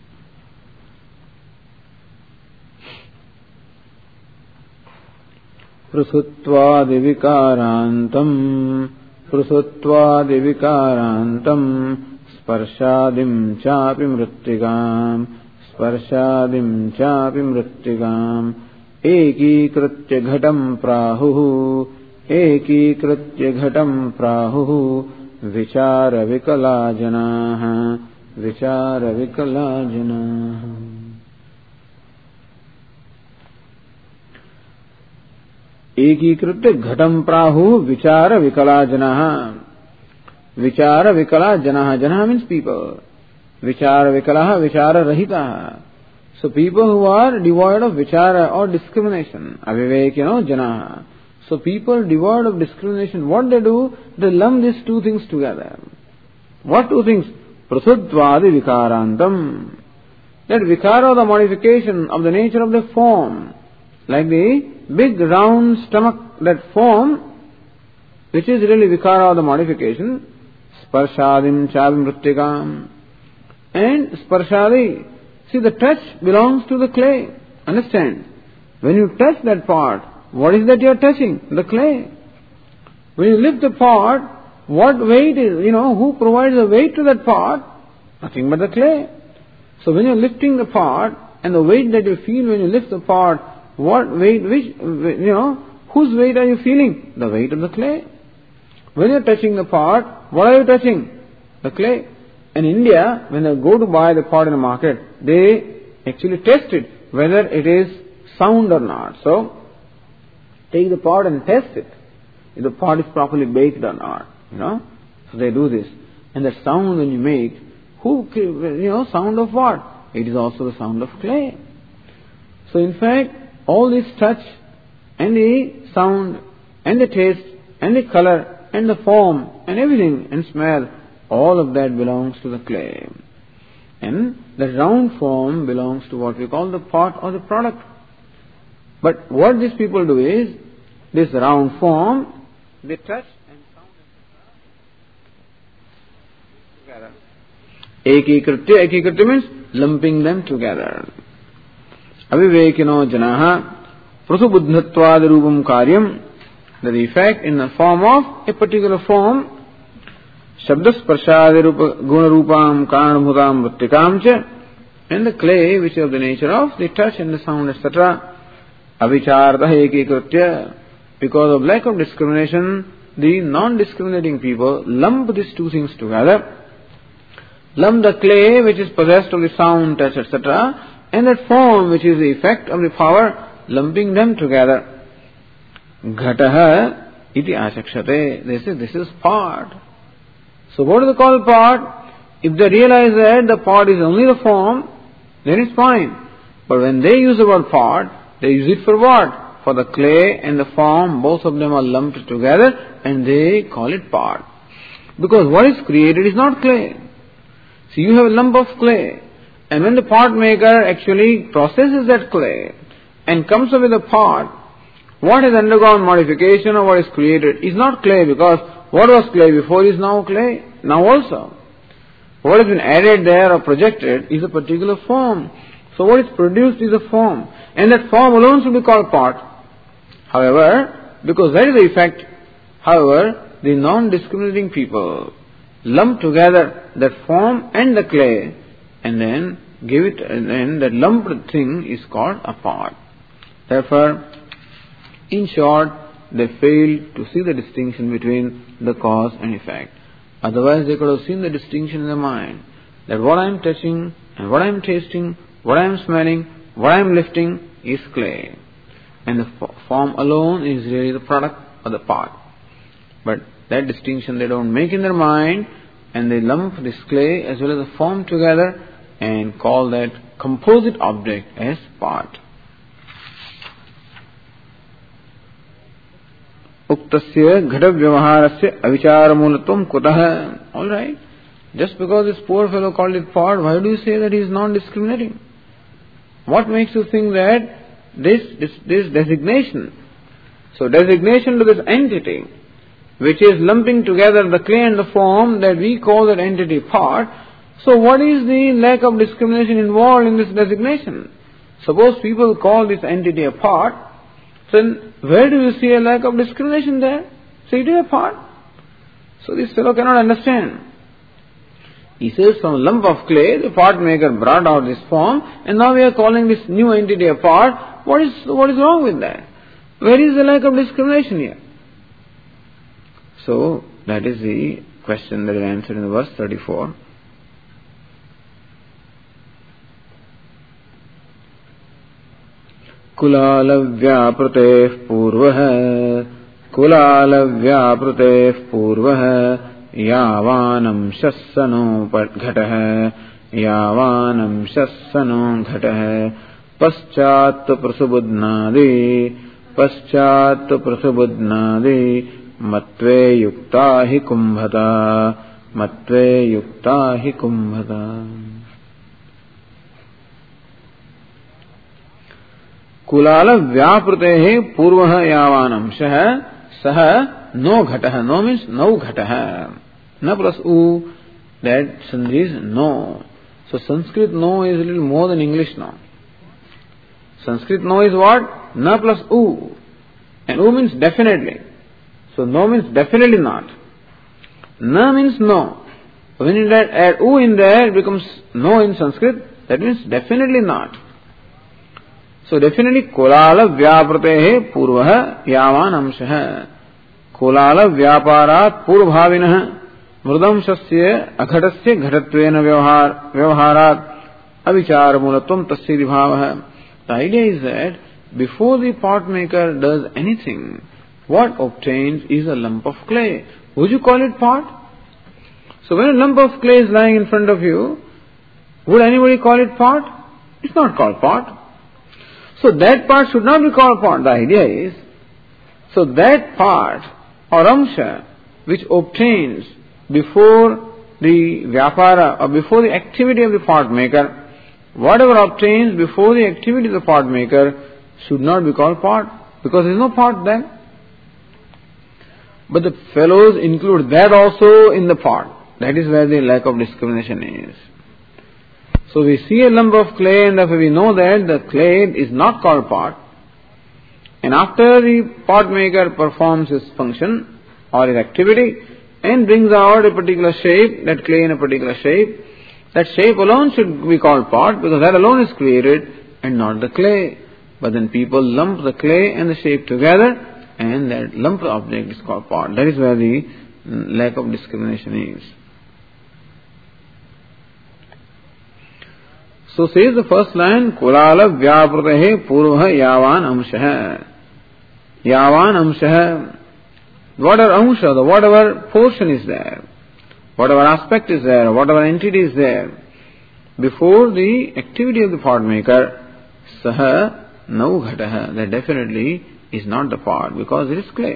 Prasuttvadi prasuttvadi vikarantam sparshadim chapi mrittigam sparshadim chapi mrittigam ekikritya ghatam prahuhu ekikritya ghatam prahuhu vichara vikala janaha vichara vikala janaha. Ekikritya ghatam prahu vichara vikala janaha. Vichara vikala janaha. Janaha means people. Vichara vikalaha, vichara rahitaha. So people who are devoid of vichara or discrimination, avivek, you know, janaha. So people devoid of discrimination, what they do? They lump these two things together. What two things? Prasuttvadi vikarantam. That vikara, the modification of the nature of the form, like the big round stomach, that form, which is really vikara or the modification, sparshadim chavim mrittigam. And sparshadi, see, the touch belongs to the clay. Understand? When you touch that part, what is that you are touching? The clay. When you lift the part, what weight is, you know, who provides the weight to that part? Nothing but the clay. So when you are lifting the part, and the weight that you feel when you lift the part, what weight, which, you know, whose weight are you feeling? The weight of the clay. When you are touching the part, what are you touching? The clay. In India, when they go to buy the pot in the market, they actually test it, whether it is sound or not. So, take the pot and test it, if the pot is properly baked or not, you know. So they do this. And the sound when you make, who, you know, sound of what? It is also the sound of clay. So in fact, all this touch and the sound and the taste and the color and the form and everything and smell, all of that belongs to the clay. And the round form belongs to what we call the pot or the product. But what these people do is, this round form, they touch and sound together. Ekikritya, ekikritya means lumping them together. Avivekino janaha prasubuddhatvad rupam karyam, the effect in the form of a particular form, shabdasparshadi guna rupam karanabhutam vrittikam cha, and the clay which is of the nature of the touch and the sound, et cetera. Avicharata ekikritya. Because of lack of discrimination, the non-discriminating people lump these two things together. Lump the clay which is possessed of the sound, touch, et cetera, and that form which is the effect of the power, lumping them together. Ghataha iti achakshate. They say this is pot. So what do they call pot? If they realize that the pot is only the form, then it's fine. But when they use the word pot, they use it for what? For the clay and the form, both of them are lumped together and they call it pot. Because what is created is not clay. So you have a lump of clay, and when the pot maker actually processes that clay and comes up with a pot, what has undergone modification or what is created is not clay, because what was clay before is now clay, now also. What has been added there or projected is a particular form. So what is produced is a form, and that form alone should be called pot. However, because that is the effect, however, the non-discriminating people lump together that form and the clay and then give it, and then that lumped thing is called a pot. Therefore, in short, they fail to see the distinction between the cause and effect. Otherwise, they could have seen the distinction in their mind, that what I am touching and what I am tasting, what I am smelling, what I am lifting is clay, and the form alone is really the product of the pot. But that distinction they don't make in their mind, and they lump this clay as well as the form together and call that composite object as pot. Uktasya ghata vyavaharasya avicharamulatam kutah. Alright, just because this poor fellow called it pot, why do you say that he is non-discriminating? What makes you think that this, this, this designation, so designation to this entity, which is lumping together the clay and the form, that we call that entity pot, so what is the lack of discrimination involved in this designation? Suppose people call this entity a pot, then where do you see a lack of discrimination there? So it is a pot. So this fellow cannot understand. He says from a lump of clay, the pot maker brought out this form, and now we are calling this new entity a pot. What is, what is wrong with that? Where is the lack of discrimination here? So that is the question that is answered in verse thirty-four. Kulala vyapruteh purvah Kulalavyaprateh purvah yavanam shassano ghatah yavanam shassano ghatah paschat prasubudnadi paschat prasubudnadi matve yukta hi kumbhata matve yukta hi kumbhata. Kulala vyaprate purvah yavanam shah sah no ghatah. No means no ghatah. Na plus u, that sandhi is no. So Sanskrit no is a little more than English no. Sanskrit no is what? Na plus u. And u means definitely. So no means definitely not. Na means no. When you add u in there, it becomes no in Sanskrit. That means definitely not. So definitely kulala vyapratehe purvah yavan amshah. Kulala vyaparat purvabhinah mrudamshasya aghatasya ghatatvena vyavahar vyavaharat avichar mulatvam tasya vibhavah. The idea is that before the pot maker does anything, what obtains is a lump of clay. Would you call it pot? So when a lump of clay is lying in front of you, would anybody call it pot? It's not called pot. So that part should not be called pot. The idea is, so that part or amsha which obtains before the vyapara or before the activity of the pot maker, whatever obtains before the activity of the pot maker should not be called pot, because there is no pot then. But the fellows include that also in the pot. That is where the lack of discrimination is. So we see a lump of clay and therefore we know that the clay is not called pot. And after the pot maker performs his function or his activity and brings out a particular shape, that clay in a particular shape, that shape alone should be called pot, because that alone is created and not the clay. But then people lump the clay and the shape together, and that lumped object is called pot. That is where the lack of discrimination is. So says the first line, Kulala Vyapratahe Purva Yavan Amshaha. Yavan Amshaha. Whatever Amsha, the whatever portion is there, whatever aspect is there, whatever entity is there, before the activity of the pot maker, Saha Nau Ghataha, that definitely is not the pot because it is clay.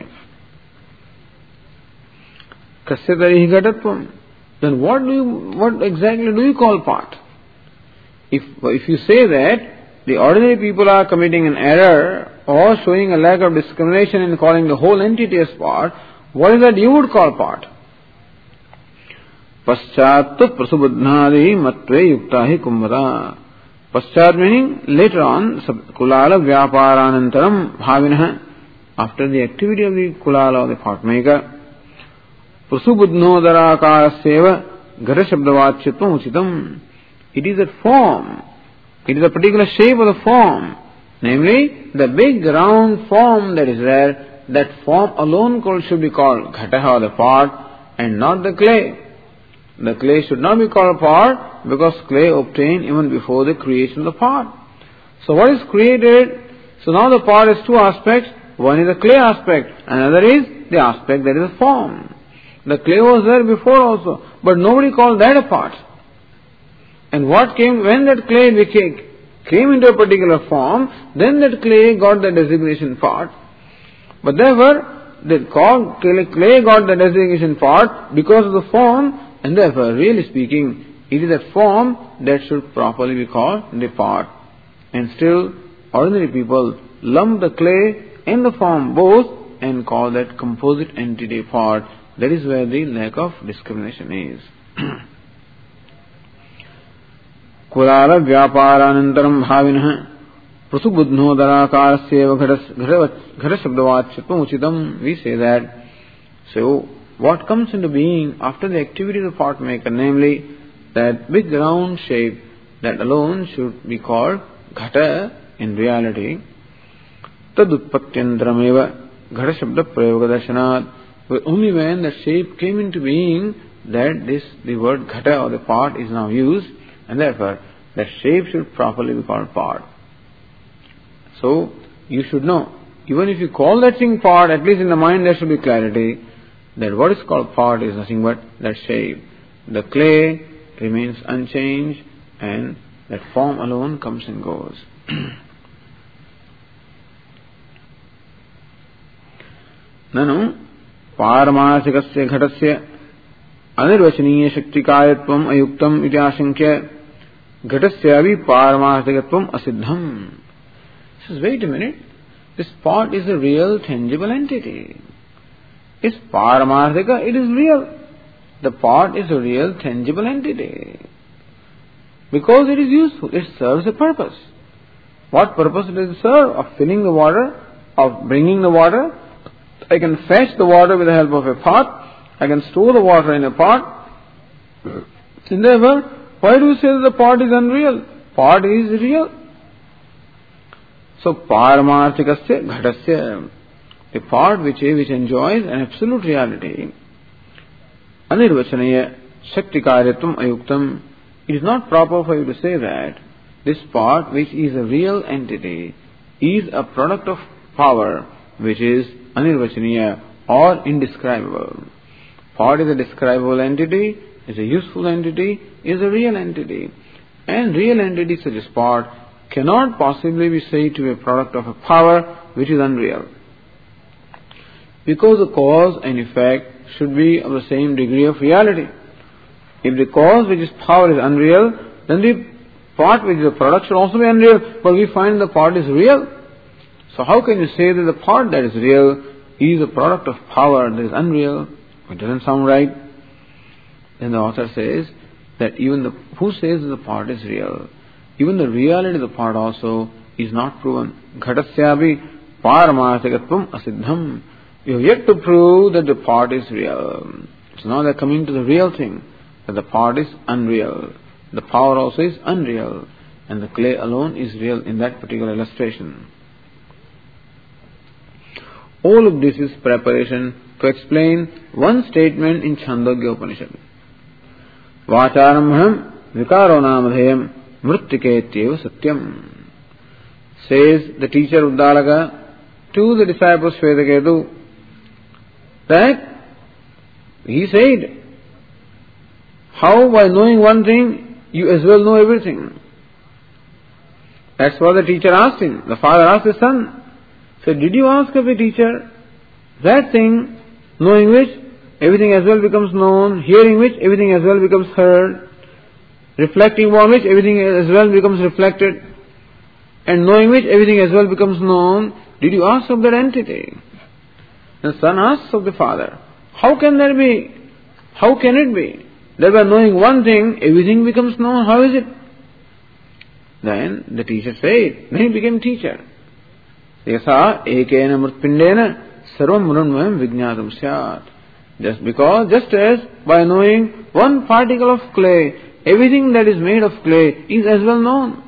Kasya tarihi ghatatvam. Then what do you, what exactly do you call pot? If, if you say that the ordinary people are committing an error or showing a lack of discrimination in calling the whole entity as pot, what is that you would call pot? Paschat prasubudhnadi matve yuktahi kumbhara. Paschat meaning later on, kulala vyaparanantaram bhavinah, after the activity of the kulala or the pot maker, prasubudhnodarakaraseva ghara shabdavachitvam uchitam. It is a form, it is a particular shape of the form, namely the big round form that is there, that form alone should be called ghataha or the pot and not the clay. The clay should not be called pot because clay obtained even before the creation of the pot. So what is created? So now the pot has two aspects. One is the clay aspect, another is the aspect that is a form. The clay was there before also, but nobody called that a pot. And what came, when that clay became, came into a particular form, then that clay got the designation pot. But therefore, the clay got the designation pot because of the form, and therefore, really speaking, it is that form that should properly be called the pot. And still, ordinary people lump the clay and the form both and call that composite entity pot. That is where the lack of discrimination is. Kulala vyaparanantaram bhavinah prasubudhnodarakaraseva ghara shabdavachitvam uchitam. We say that. So, what comes into being after the activity of the pot maker, namely that big round shape, that alone should be called ghata in reality. Tadutpatyantrameva ghata shabda prayogadarsanat. Only when that shape came into being that this, the word ghata or the pot is now used, and therefore that shape should properly be called pot. So you should know, even if you call that thing pot, at least in the mind there should be clarity that what is called pot is nothing but that shape. The clay remains unchanged and that form alone comes and goes. Nanu पारमार्थिकस्य घटस्य अनिर्वचनीय शक्तिकायत्वम अयुक्तम इति आशंक्य घटस्य अभी पारमार्थिकत्वम असिद्धम. Says, wait a minute, this pot is a real tangible entity. It's paramarthika, it is real. The pot is a real tangible entity. Because it is useful, it serves a purpose. What purpose does it serve? Of filling the water, of bringing the water. I can fetch the water with the help of a pot. I can store the water in a pot. And therefore, why do you say that the pot is unreal? Pot is real. So, paramarthikasya ghatasya, a pot which, which enjoys an absolute reality. Anirvachanaya shakti karyatvam ayuktam. It is not proper for you to say that this pot, which is a real entity, is a product of power which is anirvachaniya or indescribable. Pot is a describable entity, is a useful entity, is a real entity. And real entity such as pot cannot possibly be said to be a product of a power which is unreal. Because the cause and effect should be of the same degree of reality. If the cause which is power is unreal, then the pot which is a product should also be unreal. But we find the pot is real. So how can you say that the pot that is real is a product of power that is unreal? It doesn't sound right. Then the author says that even the who says that the pot is real, even the reality of the pot also is not proven. Ghatasyabi paramarthikatvam asiddham. You have yet to prove that the pot is real. So now they are coming to the real thing, that the pot is unreal. The power also is unreal. And the clay alone is real in that particular illustration. All of this is preparation to explain one statement in Chandogya Upanishad. Vacharambhanam vikaro namadheyam mrittiketyeva satyam. Says the teacher Uddalaka to the disciples Shvetaketu that he said, how by knowing one thing you as well know everything? That's what the teacher asked him. The father asked his son, so did you ask of the teacher that thing, knowing which everything as well becomes known, hearing which everything as well becomes heard, reflecting on which everything as well becomes reflected, and knowing which everything as well becomes known? Did you ask of that entity? The son asks of the father, how can there be, how can it be that by knowing one thing everything becomes known? How is it? Then the teacher said, then he became teacher. Yasa ekena mritpindena sarvam mrunmayam vijñātam syāt. Just because, just as by knowing one particle of clay, everything that is made of clay is as well known.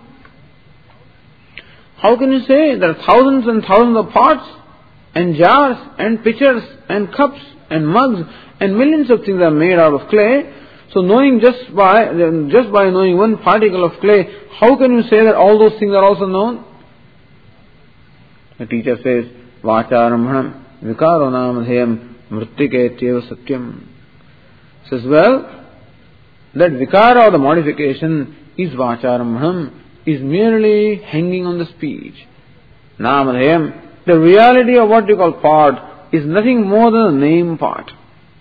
How can you say there are thousands and thousands of pots and jars and pitchers and cups and mugs and millions of things are made out of clay? So knowing just by just by knowing one particle of clay, how can you say that all those things are also known? The teacher says, Vacharambhanam vikaro namadheyam mrittiketyeva satyam. Says, well, that vikara or the modification is Vacharambhanam, is merely hanging on the speech. Namadheyam, the reality of what you call part, is nothing more than a name part.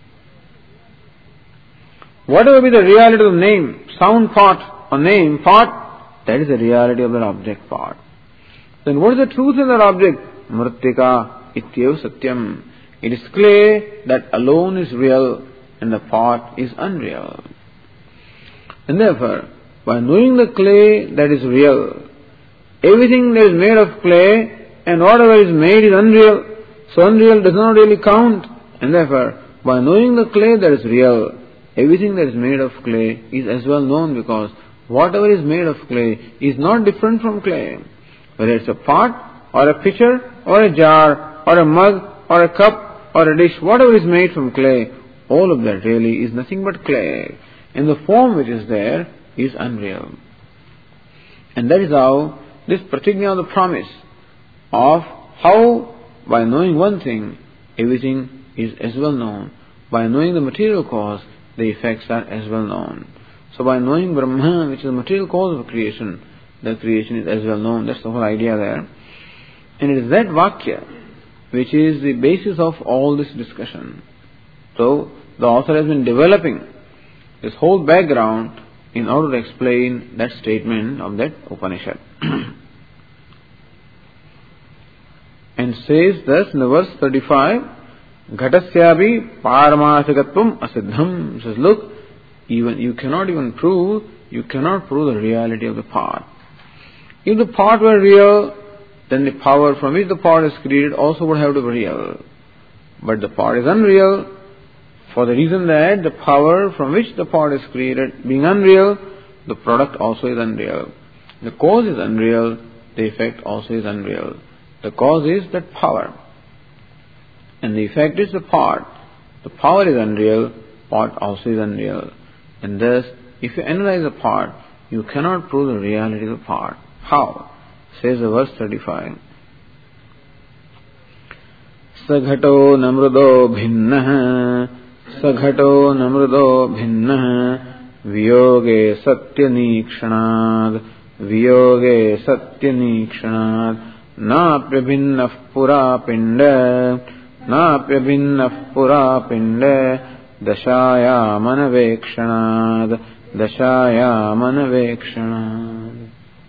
Whatever be the reality of the name, sound part or name part, that is the reality of that object part. Then what is the truth in that object? Mrittika ityeva satyam. It is clay that alone is real and the part is unreal. And therefore, by knowing the clay that is real, everything that is made of clay and whatever is made is unreal, so unreal does not really count. And therefore, by knowing the clay that is real, everything that is made of clay is as well known, because whatever is made of clay is not different from clay. Whether it's a pot or a pitcher or a jar or a mug or a cup or a dish, whatever is made from clay, all of that really is nothing but clay. And the form which is there is unreal. And that is how this pratigna, the promise of how by knowing one thing, everything is as well known. By knowing the material cause, the effects are as well known. So by knowing Brahma, which is the material cause of creation, the creation is as well known. That's the whole idea there. And it is that Vakya which is the basis of all this discussion. So the author has been developing this whole background in order to explain that statement of that Upanishad. And says thus in the verse thirty-five, Ghatasyabi paramarthikatvam asiddham. Says, look, even you cannot even prove, you cannot prove the reality of the part. If the part were real, then the power from which the part is created also would have to be real. But the part is unreal, for the reason that the power from which the part is created being unreal, the product also is unreal. The cause is unreal, the effect also is unreal. The cause is that power, and the effect is the part. The power is unreal, part also is unreal. And thus, if you analyze the part, you cannot prove the reality of the part. How? Says the verse thirty-five. Saghato namrudo bhinnah, saghato namrudo bhinnah, viyoge satya nikshanad, viyoge satya nikshanad, napya bhinnah pura pinda, napya bhinnah pura pinda, dashaya manavekshanad, dashaya manavekshanad.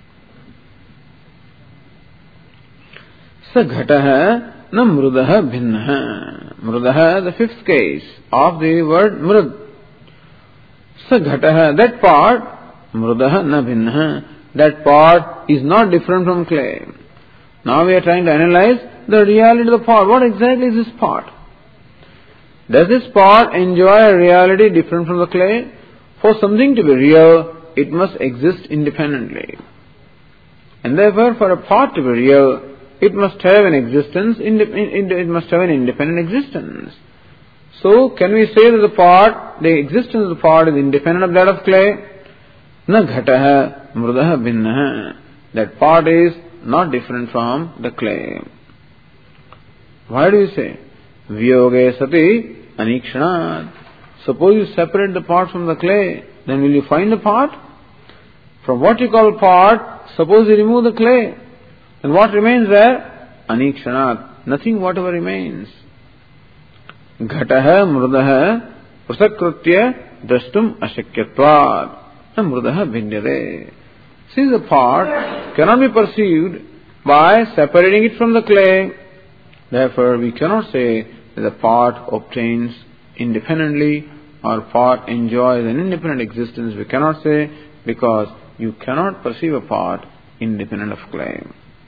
Saghatah na mrudah bhinnah. Mrudah, the fifth case of the word mrud. Saghatah, that part, mrudah na bhinnah, that part is not different from clay. Now we are trying to analyze the reality of the part. What exactly is this part? Does this part enjoy a reality different from the clay? For something to be real, it must exist independently. And therefore, for a part to be real, it must have an existence, it must have an independent existence. So, can we say that the pot, the existence of the pot is independent of that of clay? Na ghataha mrudaha bhinnaha. That pot is not different from the clay. Why do you say? Viyoge sati anikshanat. Suppose you separate the pot from the clay, then will you find the pot? From what you call pot, suppose you remove the clay, then what remains there? Anikshanat. Nothing whatever remains. Ghataha mrudaha prasakritya drashtum ashakyatvad. Mrudaha bhinyade. Since the pot cannot be perceived by separating it from the clay, therefore we cannot say that the pot obtains independently or pot enjoys an independent existence. We cannot say, because you cannot perceive a pot independent of clay.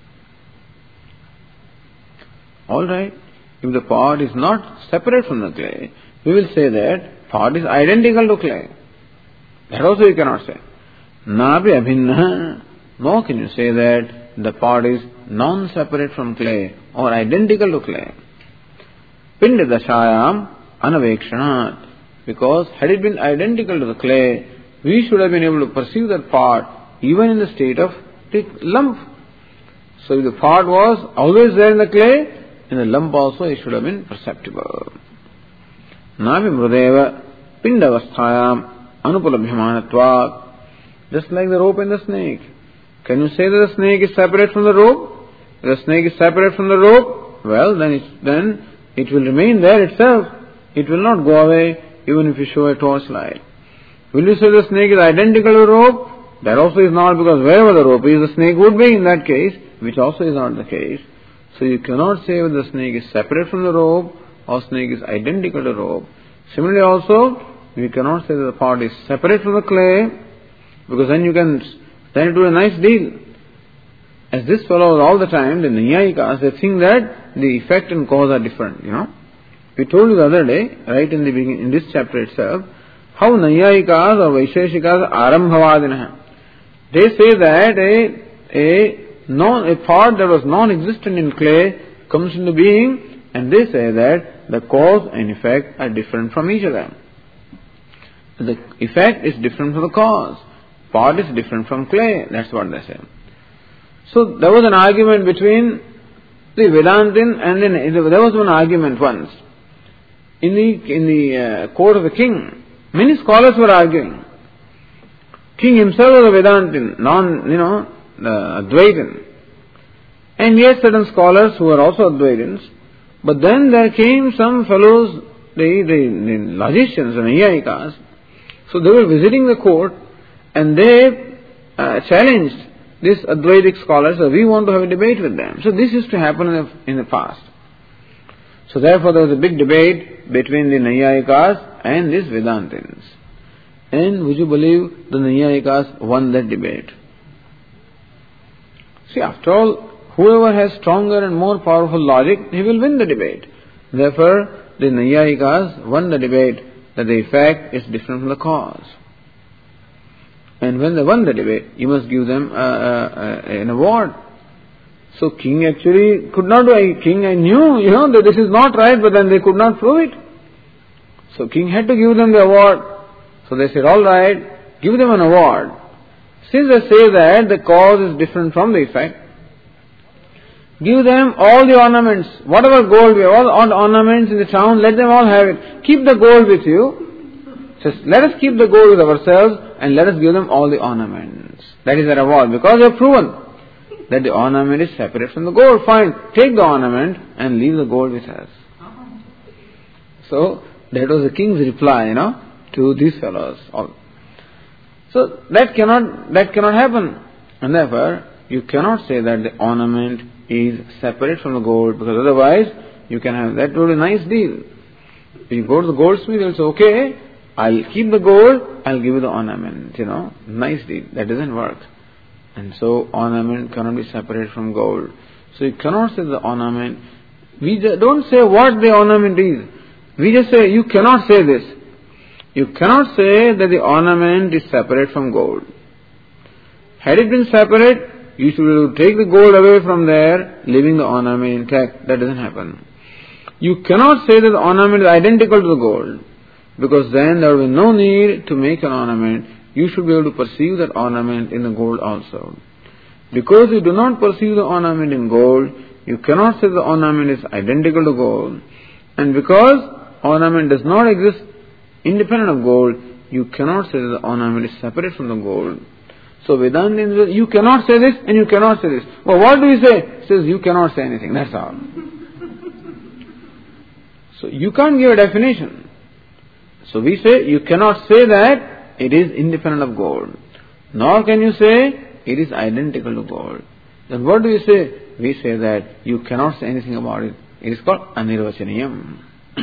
Alright, if the pot is not separate from the clay, we will say that pot is identical to clay. That also you cannot say. Nabi abhinna. Nor can you say that the pot is non-separate from clay or identical to clay. Pinda dashayam anavekshanat. Because had it been identical to the clay, we should have been able to perceive that pot even in the state of the lump. So if the pot was always there in the clay, in the lump also it should have been perceptible. Navi mrudeva pindavasthayam anupalabhyamanatvat. Just like the rope and the snake. Can you say that the snake is separate from the rope? If the snake is separate from the rope, well then it, then it will remain there itself. It will not go away even if you show a torchlight. Will you say the snake is identical to the rope? That also is not, because wherever the rope is, the snake would be in that case, which also is not the case. So you cannot say whether the snake is separate from the rope or snake is identical to the rope. Similarly also, we cannot say that the pot is separate from the clay, because then you can, then it will be a nice deal. As this follows all the time, the Naiyayikas, they think that the effect and cause are different, you know. We told you the other day, right in the beginning, in this chapter itself, how Naiyayikas or Vaisheshikas are arambhavadinaha. They say that a, a, non, a part that was non-existent in clay comes into being, and they say that the cause and effect are different from each other. The effect is different from the cause. Pot is different from clay. That's what they say. So there was an argument between the Vedantin and the, there was one argument once in the in the uh, court of the king. Many scholars were arguing. King himself was a Vedantin, non you know uh, Advaitin, and yet certain scholars who were also Advaitins. But then there came some fellows, the the, the logicians and Naiyayikas. So they were visiting the court, and they uh, challenged these Advaitic scholars, so we want to have a debate with them. So this used to happen in the, in the past. So therefore there was a big debate between the Naiyayikas and these Vedantins. And would you believe the Naiyayikas won that debate? See, after all, whoever has stronger and more powerful logic, he will win the debate. Therefore, the Naiyayikas won the debate that the effect is different from the cause. And when they won the debate, you must give them uh, uh, an award. So king actually could not do it. King I knew, you know, that this is not right, but then they could not prove it. So king had to give them the award. So they said, all right, give them an award. Since they say that the cause is different from the effect, give them all the ornaments, whatever gold we have, all the ornaments in the town, let them all have it. Keep the gold with you. Just let us keep the gold with ourselves and let us give them all the ornaments. That is their award, because they have proven that the ornament is separate from the gold. Fine, take the ornament and leave the gold with us. So that was the king's reply, you know, to these fellows. So that cannot that cannot happen, and therefore you cannot say that the ornament is separate from the gold, because otherwise you can have that would be a nice deal. If you go to the goldsmith, he'll say, okay, I'll keep the gold, I'll give you the ornament, you know, nice deal. That doesn't work. And so ornament cannot be separate from gold. So you cannot say the ornament. We don't say what the ornament is. We just say, you cannot say this. You cannot say that the ornament is separate from gold. Had it been separate, you should be able to take the gold away from there, leaving the ornament intact. That doesn't happen. You cannot say that the ornament is identical to the gold, because then there will be no need to make an ornament. You should be able to perceive that ornament in the gold also. Because you do not perceive the ornament in gold, you cannot say the ornament is identical to gold. And because ornament does not exist independent of gold, you cannot say that the ornament is separate from the gold. So Vedanta says, you cannot say this and you cannot say this. Well, what do you say? It says, you cannot say anything. That's all. So you can't give a definition. So we say, you cannot say that it is independent of gold. Nor can you say it is identical to gold. Then what do you say? We say that you cannot say anything about it. It is called anirvachaniyam.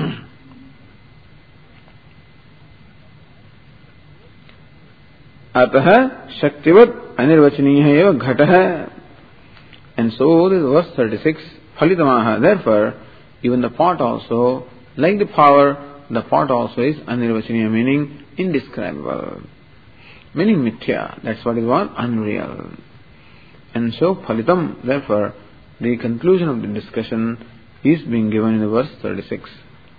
Atah shaktivat anirvachaniya eva ghatah. And so this is verse thirty-six. Phalitamaha. Therefore, even the pot also, like the power, the pot also is anirvachaniya, meaning indescribable. Meaning mithya. That's what is called unreal. And so phalitam, therefore, the conclusion of the discussion is being given in the verse thirty-six.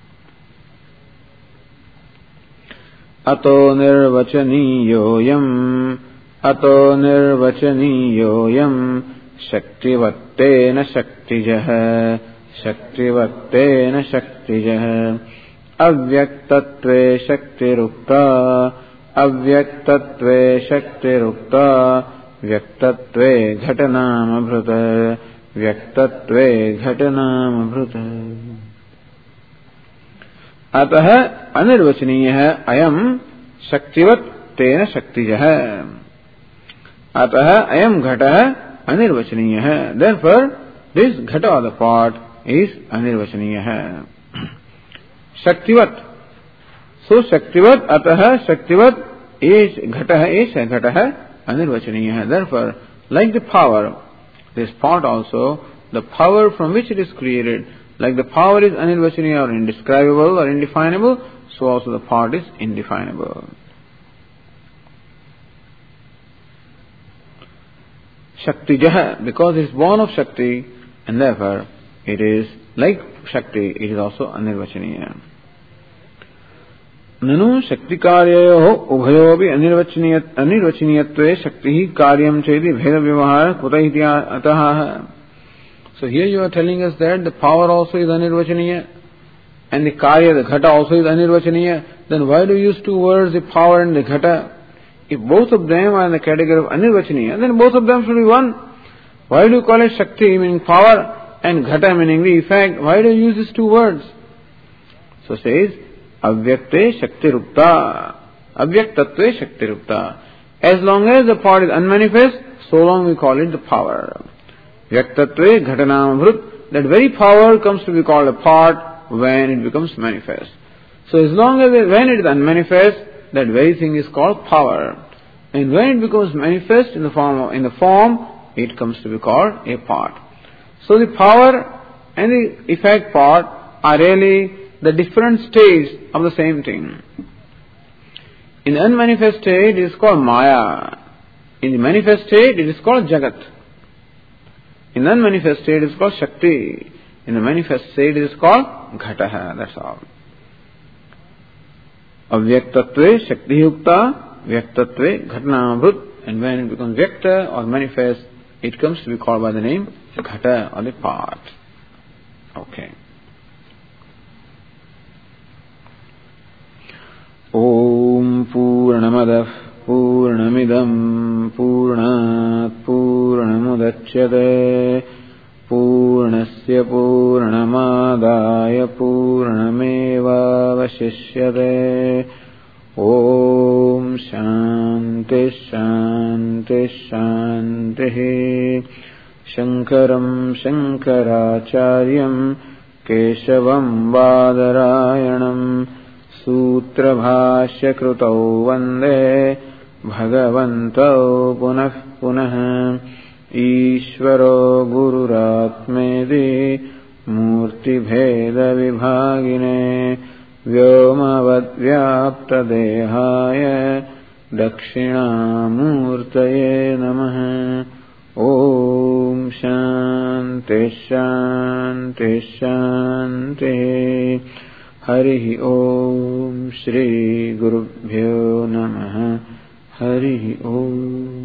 Ato nirvachaniyoyam, ato nirvachaniyoyam, shaktivattena shaktijah, shaktivattena shaktijah, avyaktatve shaktirukta, avyaktatve shaktirukta, vyaktatve ghatanamabhrata, vyaktatve ghatanamabhrata. Atah anirvachaniyah ayam shaktivat tena shaktijah. Atah ayam ghatah anirvachaniyah. Therefore, this ghata or the pot is anirvachaniyah. Shaktivat. So Shaktivat atah Shaktivat is ghatah is ghatah anirvachaniyah. Therefore, like the power, this pot also, the power from which it is created, like the power is anirvachaniya or indescribable or indefinable, so also the pot is indefinable. Shaktijah, because it is born of Shakti, and therefore it is like Shakti, it is also anirvachaniya. Nanu Shakti karyayoh ubhayopi anirvachaniyatve Shakti karyam chedi bheda vyavahara kutahiti ataha. So here you are telling us that the power also is anirvachaniya and the karya, the ghata also is anirvachaniya. Then why do you use two words, the power and the ghata? If both of them are in the category of anirvachaniya, then both of them should be one. Why do you call it Shakti meaning power and ghata meaning the effect? Why do you use these two words? So says, avyakte shaktirukta, avyaktatve shaktirukta. As long as the pot is unmanifest, so long we call it the power. Vyaktatve ghatanamabhrut, that very power comes to be called a pot when it becomes manifest. So as long as it, when it is unmanifest, that very thing is called power. And when it becomes manifest in the form of, in the form, it comes to be called a pot. So the power and the effect pot are really the different states of the same thing. In the unmanifest state, it is called Maya. In the manifest state, it is called Jagat. In the unmanifest state, it is called Shakti. In the manifest state, it is called Ghataha. That's all. Avyaktatve Shakti yukta, Vyaktatve Ghatanamabhrut. And when it becomes Vyakta or manifest, it comes to be called by the name Ghata or the pot. Okay. Om Purnamadah Purnamidam Purnat Purnamudachyate Purnasya Purnamadaya Purnameva Vashishyate. Om Shanti Shanti Shanti. Shankaram Shankaracharyam Keshavam Badarayanam Sutra Bhashya Krutau Vande Bhagavantau Punah Punah. Ishvaro Gururatmedi Murti Bheda Vibhagine Vyomavad Vyapta Dehaya Dakshina Murtaye Namaha. Om Shanti Shanti Shanti. Hari Om Shri Gurubhyo Namaha. Hari Om.